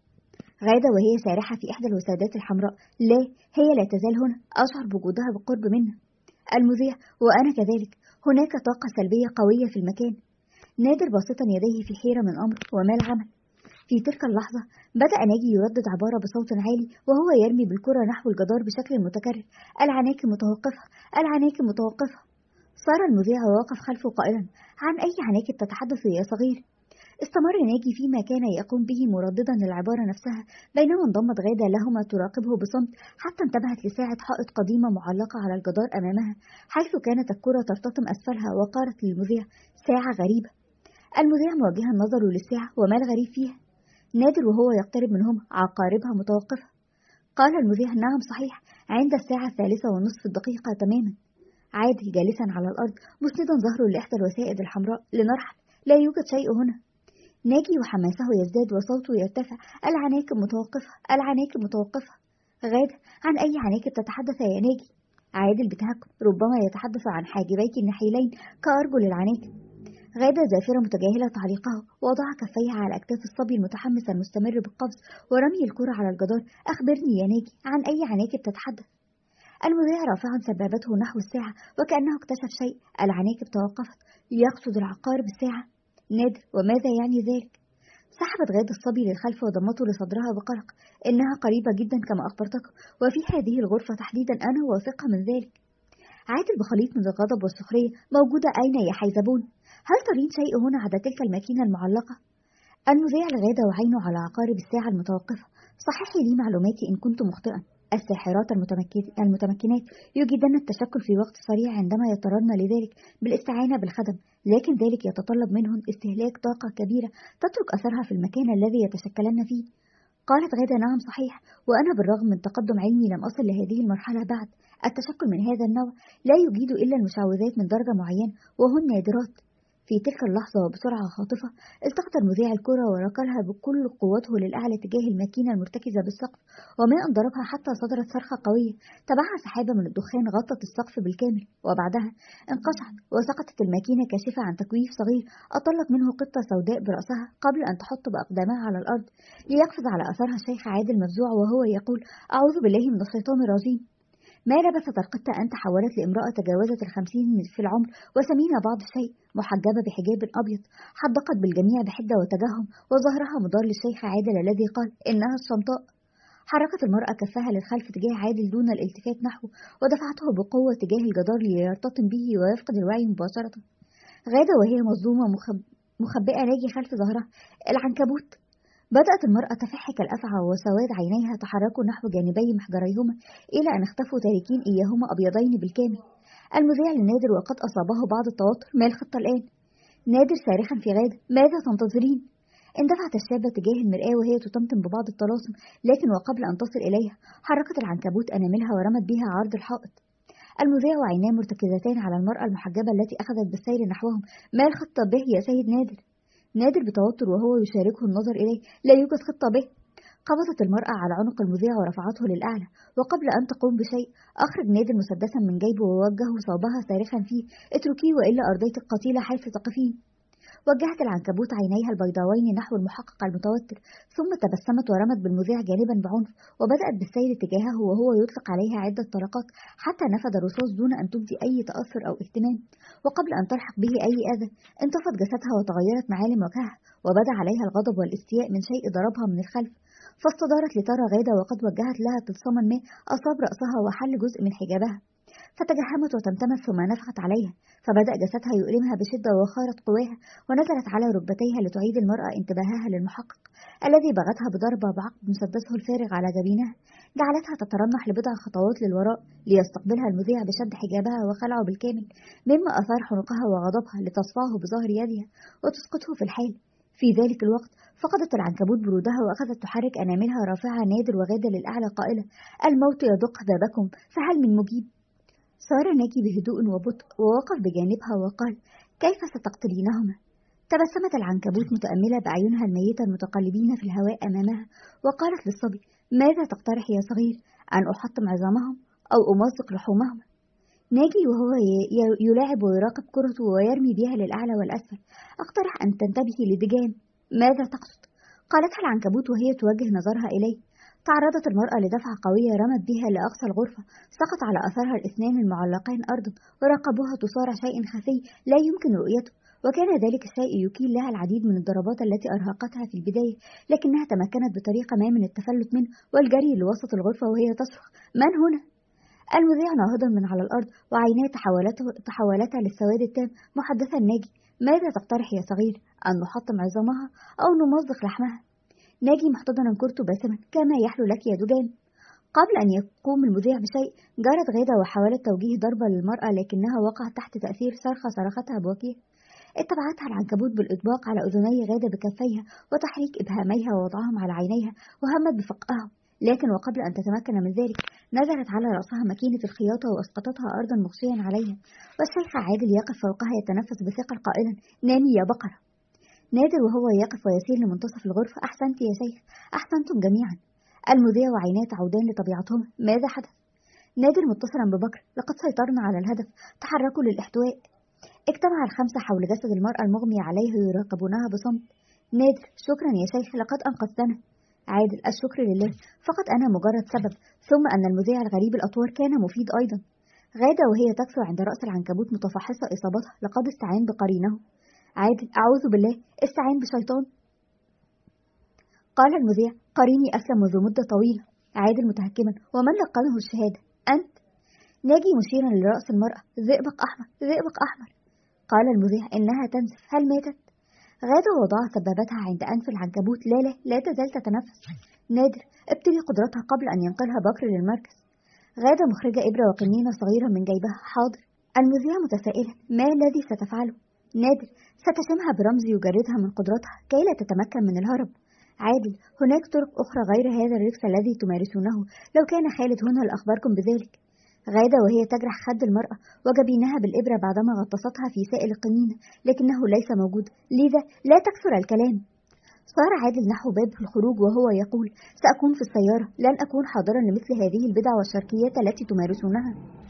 غادة وهي سارحة في إحدى الوسادات الحمراء: لا، هي لا تزال هنا، أشعر بوجودها بالقرب منا. المذيع: وأنا كذلك، هناك طاقة سلبية قوية في المكان. نادر باسطا يديه في حيرة من أمر وما العمل. في تلك اللحظة بدأ ناجي يردد عبارة بصوت عالي وهو يرمي بالكرة نحو الجدار بشكل متكرر: العناكب متوقفة، العناكب متوقفة. صار المذيع واقف خلفه قائلا: عن أي عناكب تتحدث يا صغير؟ استمر ناجي فيما كان يقوم به مرددا العبارة نفسها، بينما انضمت غادة لهما تراقبه بصمت، حتى انتبهت لساعة حائط قديمة معلقة على الجدار أمامها، حيث كانت الكرة ترتطم أسفلها، وقالت للمذيع: ساعة غريبة. المذيع موجها نظره للساعة: وما الغريب فيها؟ نادر وهو يقترب منهم: عقاربها متوقفة. قال المذيع: نعم صحيح، عند الساعة الثالثة والنصف الدقيقة تماما. عادل جالسا على الأرض مسندا ظهره لإحدى الوسائد الحمراء: لنرحل، لا يوجد شيء هنا. ناجي وحماسه يزداد وصوته يرتفع: العناكب متوقفة، العناكب متوقفة. غادة: عن أي عناكب تتحدث يا ناجي؟ عادل بتهكم: ربما يتحدث عن حاجبيك النحيلين كأرجل العناكب. غادة زافرة متجاهلة تعليقه، وضع كفيها على أكتاف الصبي المتحمس المستمر بالقفز ورمي الكرة على الجدار: أخبرني يا ناجي، عن أي عناكب تتحدث؟ المذيع رافعا سبابته نحو الساعة وكأنه اكتشف شيء: العناكب توقفت، يقصد العقارب الساعة. نادر: وماذا يعني ذلك؟ سحبت غادة الصبي للخلف وضمته لصدرها بقلق: إنها قريبة جدا كما أخبرتك، وفي هذه الغرفة تحديدا، أنا واثقة من ذلك. عادل بخليط من الغضب والسخرية: موجودة أين يا حيزبون؟ هل ترين شيء هنا عدا تلك الماكينة المعلقة؟ المذيع لغادة وعينه على عقارب الساعة المتوقفة: صححي لي معلوماتي إن كنت مخطئا. الساحرات المتمكنات يجدن التشكل في وقت سريع عندما يضطرن لذلك بالاستعانة بالخدم، لكن ذلك يتطلب منهن استهلاك طاقة كبيرة تترك أثرها في المكان الذي يتشكلن فيه. قالت غادة: نعم صحيح، وأنا بالرغم من تقدم علمي لم أصل لهذه المرحلة بعد. التشكل من هذا النوع لا يجيد إلا المشعوذات من درجة معينة، وهن نادرات. في تلك اللحظة وبسرعة خاطفة التقط المذيع الكرة وركلها بكل قوته للأعلى تجاه الماكينة المرتكزة بالسقف، وما أن ضربها حتى صدرت صرخة قوية تبعها سحابة من الدخان غطت السقف بالكامل، وبعدها انقشعت وسقطت الماكينة كاشفة عن تكويف صغير أطلت منه قطة سوداء برأسها قبل أن تحط بأقدامها على الأرض ليقفز على أثرها الشيخ عادل مفزوع وهو يقول: أعوذ بالله من الشيطان الرجيم. ما لبثت القطة أن تحولت لامرأة تجاوزت الخمسين في العمر وسمينة بعض الشيء، محجبة بحجاب أبيض، حدقت بالجميع بحدة وتجهم، وظهرها مضار للشيخ عادل الذي قال إنها الشمطاء. حركت المرأة كفها للخلف تجاه عادل دون الالتفات نحوه، ودفعته بقوة تجاه الجدار ليرتطم به ويفقد الوعي مباشرة. غادة وهي مصدومة مخب... مخبئة ناجي خلف ظهرها. العنكبوت. بدأت المرأة تفح كالأفعى وسواد عينيها تحركوا نحو جانبي محجريهما إلى أن اختفوا تاركين إياهما أبيضين بالكامل. المذيع لنادر وقد أصابه بعض التوتر: ما الخطة الآن؟ نادر صارخا في غادة: ماذا تنتظرين؟ اندفعت الشابة تجاه المرآة وهي تطمطم ببعض الطلاسم، لكن وقبل أن تصل إليها حركت العنكبوت أناملها ورمت بها عرض الحائط. المذيع وعيناه مرتكزتان على المرأة المحجبة التي أخذت بالسير نحوهم. ما الخطة به يا سيد نادر؟ نادر بتوتر وهو يشاركه النظر إليه: لا يوجد خطة به. قبضت المرأة على عنق المذيع ورفعته للأعلى، وقبل أن تقوم بشيء أخرج نادر مسدسا من جيبه ووجهه صوبها صارخا فيه: اتركيه وإلا أرضيت القتيلة حيث تقفين. وجهت العنكبوت عينيها البيضاوين نحو المحقق المتوتر، ثم تبسمت ورمت بالمذيع جانبا بعنف، وبدأت بالسير تجاهه وهو يطلق عليها عدة طلقات حتى نفذ الرصاص دون أن تبدي أي تأثر أو اهتمام. وقبل أن تلحق به أي أذى انتفض جسدها وتغيرت معالم وجهها، وبدا عليها الغضب والاستياء من شيء ضربها من الخلف، فاستدارت لترى غادة وقد وجهت لها تلصما ما أصاب رأسها وحل جزء من حجابها، فتجهمت وتمتمت ثم نفخت عليها، فبدأ جسدها يؤلمها بشدة وخارت قواها ونزلت على ركبتيها لتعيد المرأة انتباهها للمحقق الذي بغتها بضربة بعقد مسدسه الفارغ على جبينها، جعلتها تترنح لبضع خطوات للوراء ليستقبلها المذيع بشد حجابها وخلعه بالكامل، مما أثار حنقها وغضبها لتصفعه بظهر يدها وتسقطه في الحال. في ذلك الوقت فقدت العنكبوت برودها وأخذت تحرك أناملها رافعة نادر وغادة للأعلى قائلة: الموت يدق بابكم فهل من مجيب؟ صار ناجي بهدوء وبطء ووقف بجانبها وقال: كيف ستقتلينهما؟ تبسمت العنكبوت متأملة بأعينها الميتة المتقلبين في الهواء أمامها، وقالت للصبي: ماذا تقترح يا صغير؟ أن أحطم عظامهم أو أمزق لحومهم؟ ناجي وهو يلاعب ويراقب كرته ويرمي بها للأعلى والأسفل: أقترح أن تنتبهي لدجان. ماذا تقصد؟ قالتها العنكبوت وهي توجه نظرها إليه. تعرضت المرأة لدفعة قوية رمت بها لأقصى الغرفة، سقط على أثرها الاثنان المعلقين أرضا وراقبوها تصارع شيء خفي لا يمكن رؤيته، وكان ذلك الشيء يكيل لها العديد من الضربات التي أرهقتها في البداية، لكنها تمكنت بطريقة ما من التفلت منه والجري لوسط الغرفة وهي تصرخ: من هنا؟ المذيع ناهضا من على الأرض وعيناه تحولتا للسواد التام محدثا ناجي: ماذا تقترح يا صغير؟ أن نحطم عظامها أو نمزق لحمها؟ ناجي محتضنا كرته باسما: كما يحلو لك يا دجان. قبل أن يقوم المذيع بشيء جرت غادة وحاولت توجيه ضربة للمرأة، لكنها وقعت تحت تأثير صرخة صرختها بوجهها. اتبعتها العنكبوت بالإطباق على أذني غادة بكفيها وتحريك إبهاميها ووضعهم على عينيها، وهمت بفقئهم، لكن وقبل أن تتمكن من ذلك نزلت على رأسها ماكينة الخياطة وأسقطتها أرضا مغشيا عليها، والشيخ عادل يقف فوقها يتنفس بثقل قائلا: نامي يا بقرة. نادر وهو يقف ويسير لمنتصف الغرفة: أحسنت يا شيخ، أحسنتم جميعا. المذيع وعيناه تعودان لطبيعتهما: ماذا حدث؟ نادر متصلا ببكر: لقد سيطرنا على الهدف، تحركوا للاحتواء. اجتمع الخمسة حول جسد المرأة المغمي عليه يراقبونها بصمت. نادر: شكرا يا شيخ، لقد أنقذتنا. عادل: الشكر لله، فقط أنا مجرد سبب، ثم أن المذيع الغريب الأطوار كان مفيد أيضا. غادة وهي تكسو عند رأس العنكبوت متفحصة إصابتها: لقد استعان بقرينه. عادل: أعوذ بالله، استعان بشيطان. قال المذيع: قريني أسلم منذ مدة طويلة. عادل متهكما: ومن لقنه الشهادة؟ أنت. ناجي مشيرا لرأس المرأة: زئبق أحمر، زئبق أحمر. قال المذيع: إنها تنزف، هل ماتت؟ غادة وضعت سبابتها عند أنف العنكبوت: لا لا لا تزال تتنفس. نادر: ابتلي قدرتها قبل أن ينقلها بكر للمركز. غادة مخرجة إبرة وقنينة صغيرة من جيبها: حاضر. المذيع متسائلة: ما الذي ستفعله؟ نادر: ستشمها برمز يجردها من قدرتها كي لا تتمكن من الهرب. عادل: هناك طرق أخرى غير هذا الركس الذي تمارسونه، لو كان خالد هنا لأخبركم بذلك. غادة وهي تجرح خد المرأة وجبينها بالإبرة بعدما غطستها في سائل القنينة، لكنه ليس موجود، لذا لا تكثر الكلام. صار عادل نحو باب الخروج وهو يقول: سأكون في السيارة، لن أكون حاضرا لمثل هذه البدع والشركيات التي تمارسونها.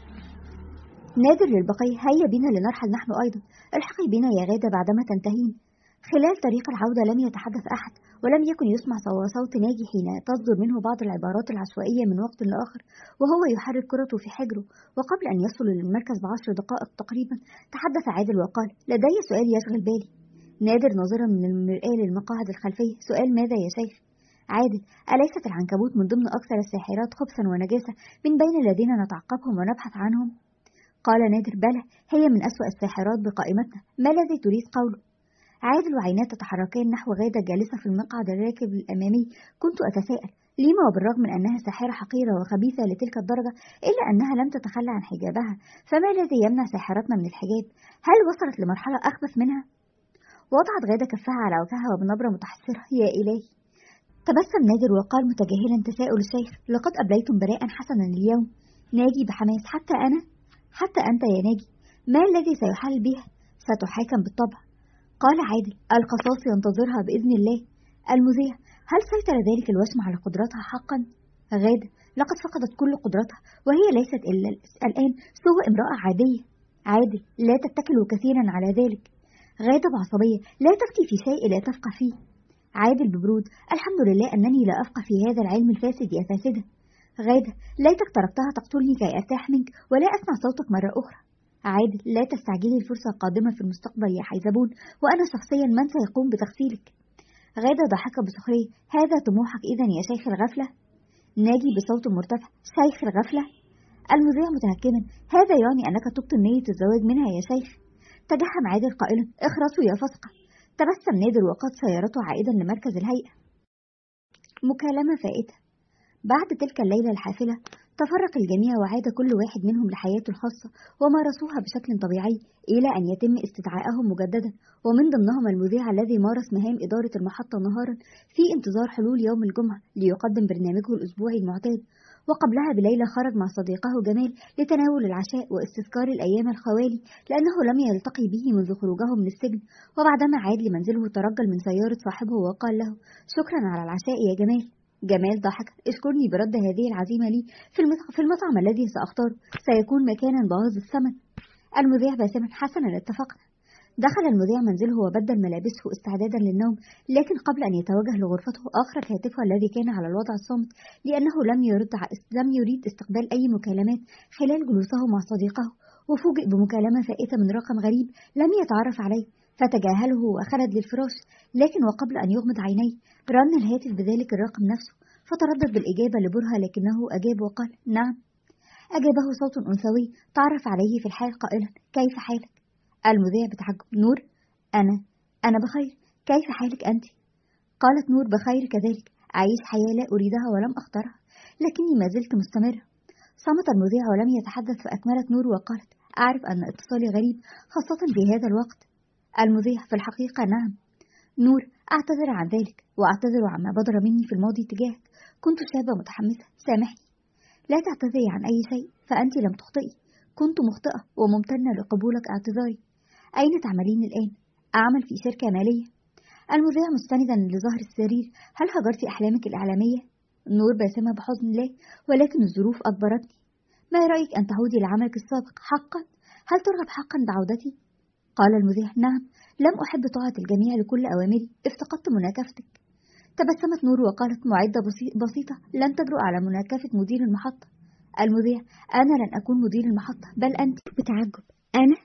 نادر للبقية: هيا بنا لنرحل نحن أيضا، الحقي بنا يا غادة بعدما تنتهين. خلال طريق العودة لم يتحدث أحد، ولم يكن يسمع سوى صوت ناجي حين تصدر منه بعض العبارات العشوائية من وقت لآخر وهو يحرك كرته في حجره. وقبل أن يصل للمركز بعشر دقائق تقريبا تحدث عادل وقال: لدي سؤال يشغل بالي. نادر ناظرا من المرآة للمقاعد الخلفية: سؤال ماذا يا شيخ؟ عادل: أليست العنكبوت من ضمن أكثر الساحرات خبثا ونجاسة من بين الذين نتعقبهم ونبحث عنهم؟ قال نادر: بلى، هي من أسوأ الساحرات بقائمتنا. ما الذي تريد قوله؟ عادل وعيناه تتحركان نحو غادة جالسة في المقعد الراكب الأمامي. كنت أتساءل لما وبالرغم من أنها ساحرة حقيرة وخبيثة لتلك الدرجة إلا أنها لم تتخلى عن حجابها، فما الذي يمنع ساحرتنا من الحجاب؟ هل وصلت لمرحلة أخبث منها؟ وضعت غادة كفها على وجهها وبنبرة متحسرة: يا إلهي. تبسم نادر وقال متجاهلا تساؤل الشيخ: لقد أبليتم بلاء حسنا اليوم. ناجي بحماس: حتى أنا؟ حتى أنت يا ناجي؟ ما الذي سيحل بها؟ ستحاكم بالطبع. قال عادل: القصاص ينتظرها بإذن الله. المذيع: هل سيطر ذلك الوشم على قدرتها حقا؟ غادة: لقد فقدت كل قدرتها، وهي ليست إلا الآن سوى امرأة عادية. عادل: لا تتكل كثيرا على ذلك. غادة بعصبية: لا تفتي في شيء لا تفقه فيه. عادل ببرود: الحمد لله أنني لا أفقه في هذا العلم الفاسد يا فاسدة. غادة: ليتك تركتها تقتلني كي أرتاح منك ولا أسمع صوتك مرة أخرى. عادل: لا تستعجلي الفرصة القادمة في المستقبل يا حيزبون، وأنا شخصيا من سيقوم بتغسيلك. غادة ضحك بسخرية: هذا طموحك إذن يا شيخ الغفلة؟ ناجي بصوت مرتفع: شيخ الغفلة؟ المذيع متهكما: هذا يعني أنك تبطل نية الزواج منها يا شيخ. تجهم عادل قائلا: اخرسوا يا فسقة. تبسم نادر وقاد سيارته عائدا لمركز الهيئة. مكالمة فائتة. بعد تلك الليلة الحافلة تفرق الجميع وعاد كل واحد منهم لحياته الخاصة ومارسوها بشكل طبيعي إلى أن يتم استدعائهم مجددا، ومن ضمنهم المذيع الذي مارس مهام إدارة المحطة نهارا في انتظار حلول يوم الجمعة ليقدم برنامجه الأسبوعي المعتاد. وقبلها بليلة خرج مع صديقه جمال لتناول العشاء واستذكار الأيام الخوالي لأنه لم يلتقي به منذ خروجه من السجن. وبعدما عاد لمنزله ترجل من سيارة صاحبه وقال له: شكرا على العشاء يا جمال. جمال ضحك: اشكرني برد هذه العزيمة لي في المطعم الذي سأختاره، سيكون مكانا باهظ الثمن. المذيع باسما: حسنا، اتفقنا. دخل المذيع منزله وبدل ملابسه استعدادا للنوم، لكن قبل أن يتوجه لغرفته أخرج هاتفه الذي كان على الوضع الصامت لأنه لم يرد لم يريد استقبال أي مكالمات خلال جلوسه مع صديقه، وفوجئ بمكالمة فائتة من رقم غريب لم يتعرف عليه، فتجاهله وخلد للفراش. لكن وقبل أن يغمض عينيه رن الهاتف بذلك الرقم نفسه، فتردد بالإجابة لبرهة لكنه أجاب وقال: نعم. أجابه صوت أنثوي تعرف عليه في الحال قائلا: كيف حالك؟ المذيع بتعجب: نور؟ أنا أنا بخير، كيف حالك أنت؟ قالت نور: بخير كذلك، أعيش حياة لا أريدها ولم أختارها، لكني ما زلت مستمرة. صمت المذيع ولم يتحدث، فأكملت نور وقالت: أعرف أن اتصالي غريب خاصة في هذا الوقت. المذيع: في الحقيقة نعم. نور: أعتذر عن ذلك، وأعتذر عما بدر مني في الماضي تجاهك، كنت شابة متحمسة، سامحني. لا تعتذري عن أي شيء، فأنت لم تخطئي، كنت مخطئة وممتنة لقبولك اعتذاري. أين تعملين الآن؟ أعمل في شركة مالية. المذيع مستندا لظهر السرير: هل هجرت أحلامك الإعلامية؟ نور باسمة بحزن: لا، ولكن الظروف أجبرتني. ما رأيك أن تعودي لعملك السابق؟ حقا؟ هل ترغب حقا بعودتي؟ قال المذيع: نعم، لم أحب طاعة الجميع لكل أوامري، افتقدت مناكفتك. تبسمت نور وقالت: معدة بسيطة لن تجرؤ على مناكفة مدير المحطة. المذيع: أنا لن أكون مدير المحطة، بل أنت. بتعجب: أنا؟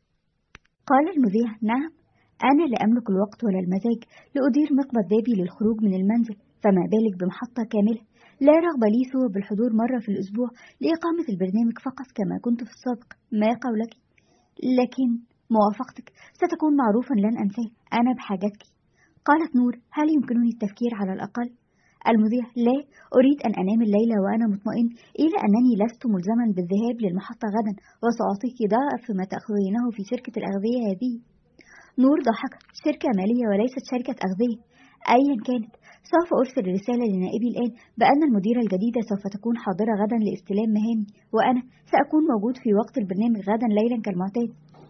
قال المذيع: نعم، أنا لا أملك الوقت ولا المزاج لأدير مقبض بابي للخروج من المنزل، فما بالك بمحطة كاملة. لا رغبة لي سوى بالحضور مرة في الأسبوع لإقامة البرنامج فقط كما كنت في السابق. ما قولك؟ لكن موافقتك ستكون معروفا لن أنساه، أنا بحاجتك. قالت نور: هل يمكنني التفكير على الأقل؟ المذيع: لا، أريد أن أنام الليلة وأنا مطمئن إلى أنني لست ملزما بالذهاب للمحطة غدا، وسأعطيك ضعف ما تأخذينه في شركة الأغذية هذه. نور ضحك: شركة مالية وليست شركة أغذية. أيا كانت، سوف أرسل رسالة لنائبي الآن بأن المديرة الجديدة سوف تكون حاضرة غدا لاستلام مهامي، وأنا سأكون موجود في وقت البرنامج غدا ليلا كالمعتاد.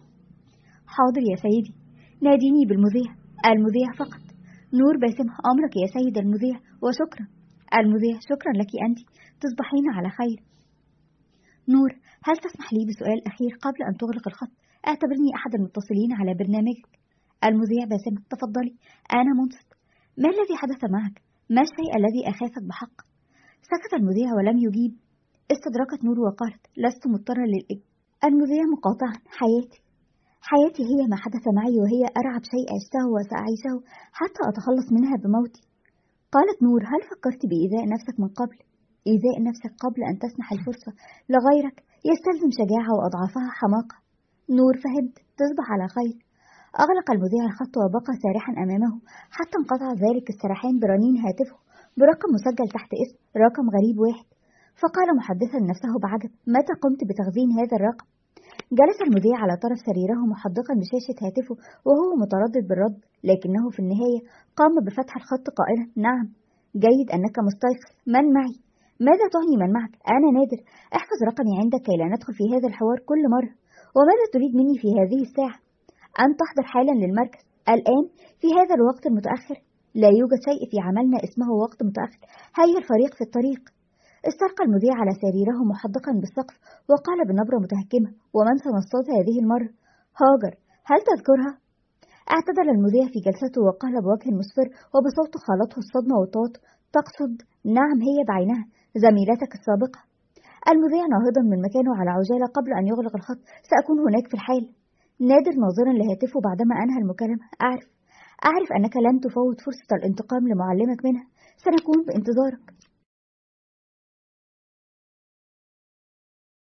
حاضر يا سيدي، ناديني بالمذيع. المذيع فقط. نور باسمة، أمرك يا سيد المذيع، وشكرا. المذيع: شكرا لك أنت، تصبحين على خير. نور: هل تسمح لي بسؤال أخير قبل أن تغلق الخط؟ اعتبرني أحد المتصلين على برنامجك. المذيع: باسمة، تفضلي، أنا منصت. ما الذي حدث معك؟ ما الشيء الذي أخافك بحق؟ سكت المذيع ولم يجيب. استدركت نور وقالت: لست مضطرة للإجابة. المذيع مقاطعا: حياتي حياتي هي ما حدث معي، وهي أرعب شيء عشته وسأعيشه حتى أتخلص منها بموتي. قالت نور: هل فكرت بإيذاء نفسك من قبل؟ إيذاء نفسك قبل أن تسنح الفرصة لغيرك يستلزم شجاعة وأضعافها حماقة. نور: فهمت، تصبح على خير. أغلق المذيع الخط وبقى سارحا أمامه حتى انقطع ذلك السرحان برنين هاتفه برقم مسجل تحت اسم رقم غريب واحد. فقال محدثا نفسه بعجب: متى قمت بتخزين هذا الرقم؟ جلس المذيع على طرف سريره محدقا بشاشة هاتفه وهو متردد بالرد، لكنه في النهاية قام بفتح الخط قائلا: نعم، جيد أنك مستيقظ. من معي؟ ماذا تعني من معك؟ أنا نادر. احفظ رقمي عندك كي لا ندخل في هذا الحوار كل مرة. وماذا تريد مني في هذه الساعة؟ أن تحضر حالا للمركز الآن في هذا الوقت المتأخر. لا يوجد شيء في عملنا اسمه وقت متأخر. هيا الفريق في الطريق. استلقى المذيع على سريره محدقا بالسقف وقال بنبرة متهكمة: ومن سنصطاد هذه المرة؟ هاجر، هل تذكرها؟ اعتدل المذيع في جلسته وقال بوجه مسفر وبصوت خالطه الصدمة والتوتر: تقصد؟ نعم، هي بعينها، زميلتك السابقة. المذيع ناهضا من مكانه على عجالة قبل أن يغلق الخط: سأكون هناك في الحال. نادر ناظرا لهاتفه بعدما أنهى المكالمة: أعرف أعرف أنك لن تفوت فرصة الانتقام لمعلمك منها. سنكون بانتظارك.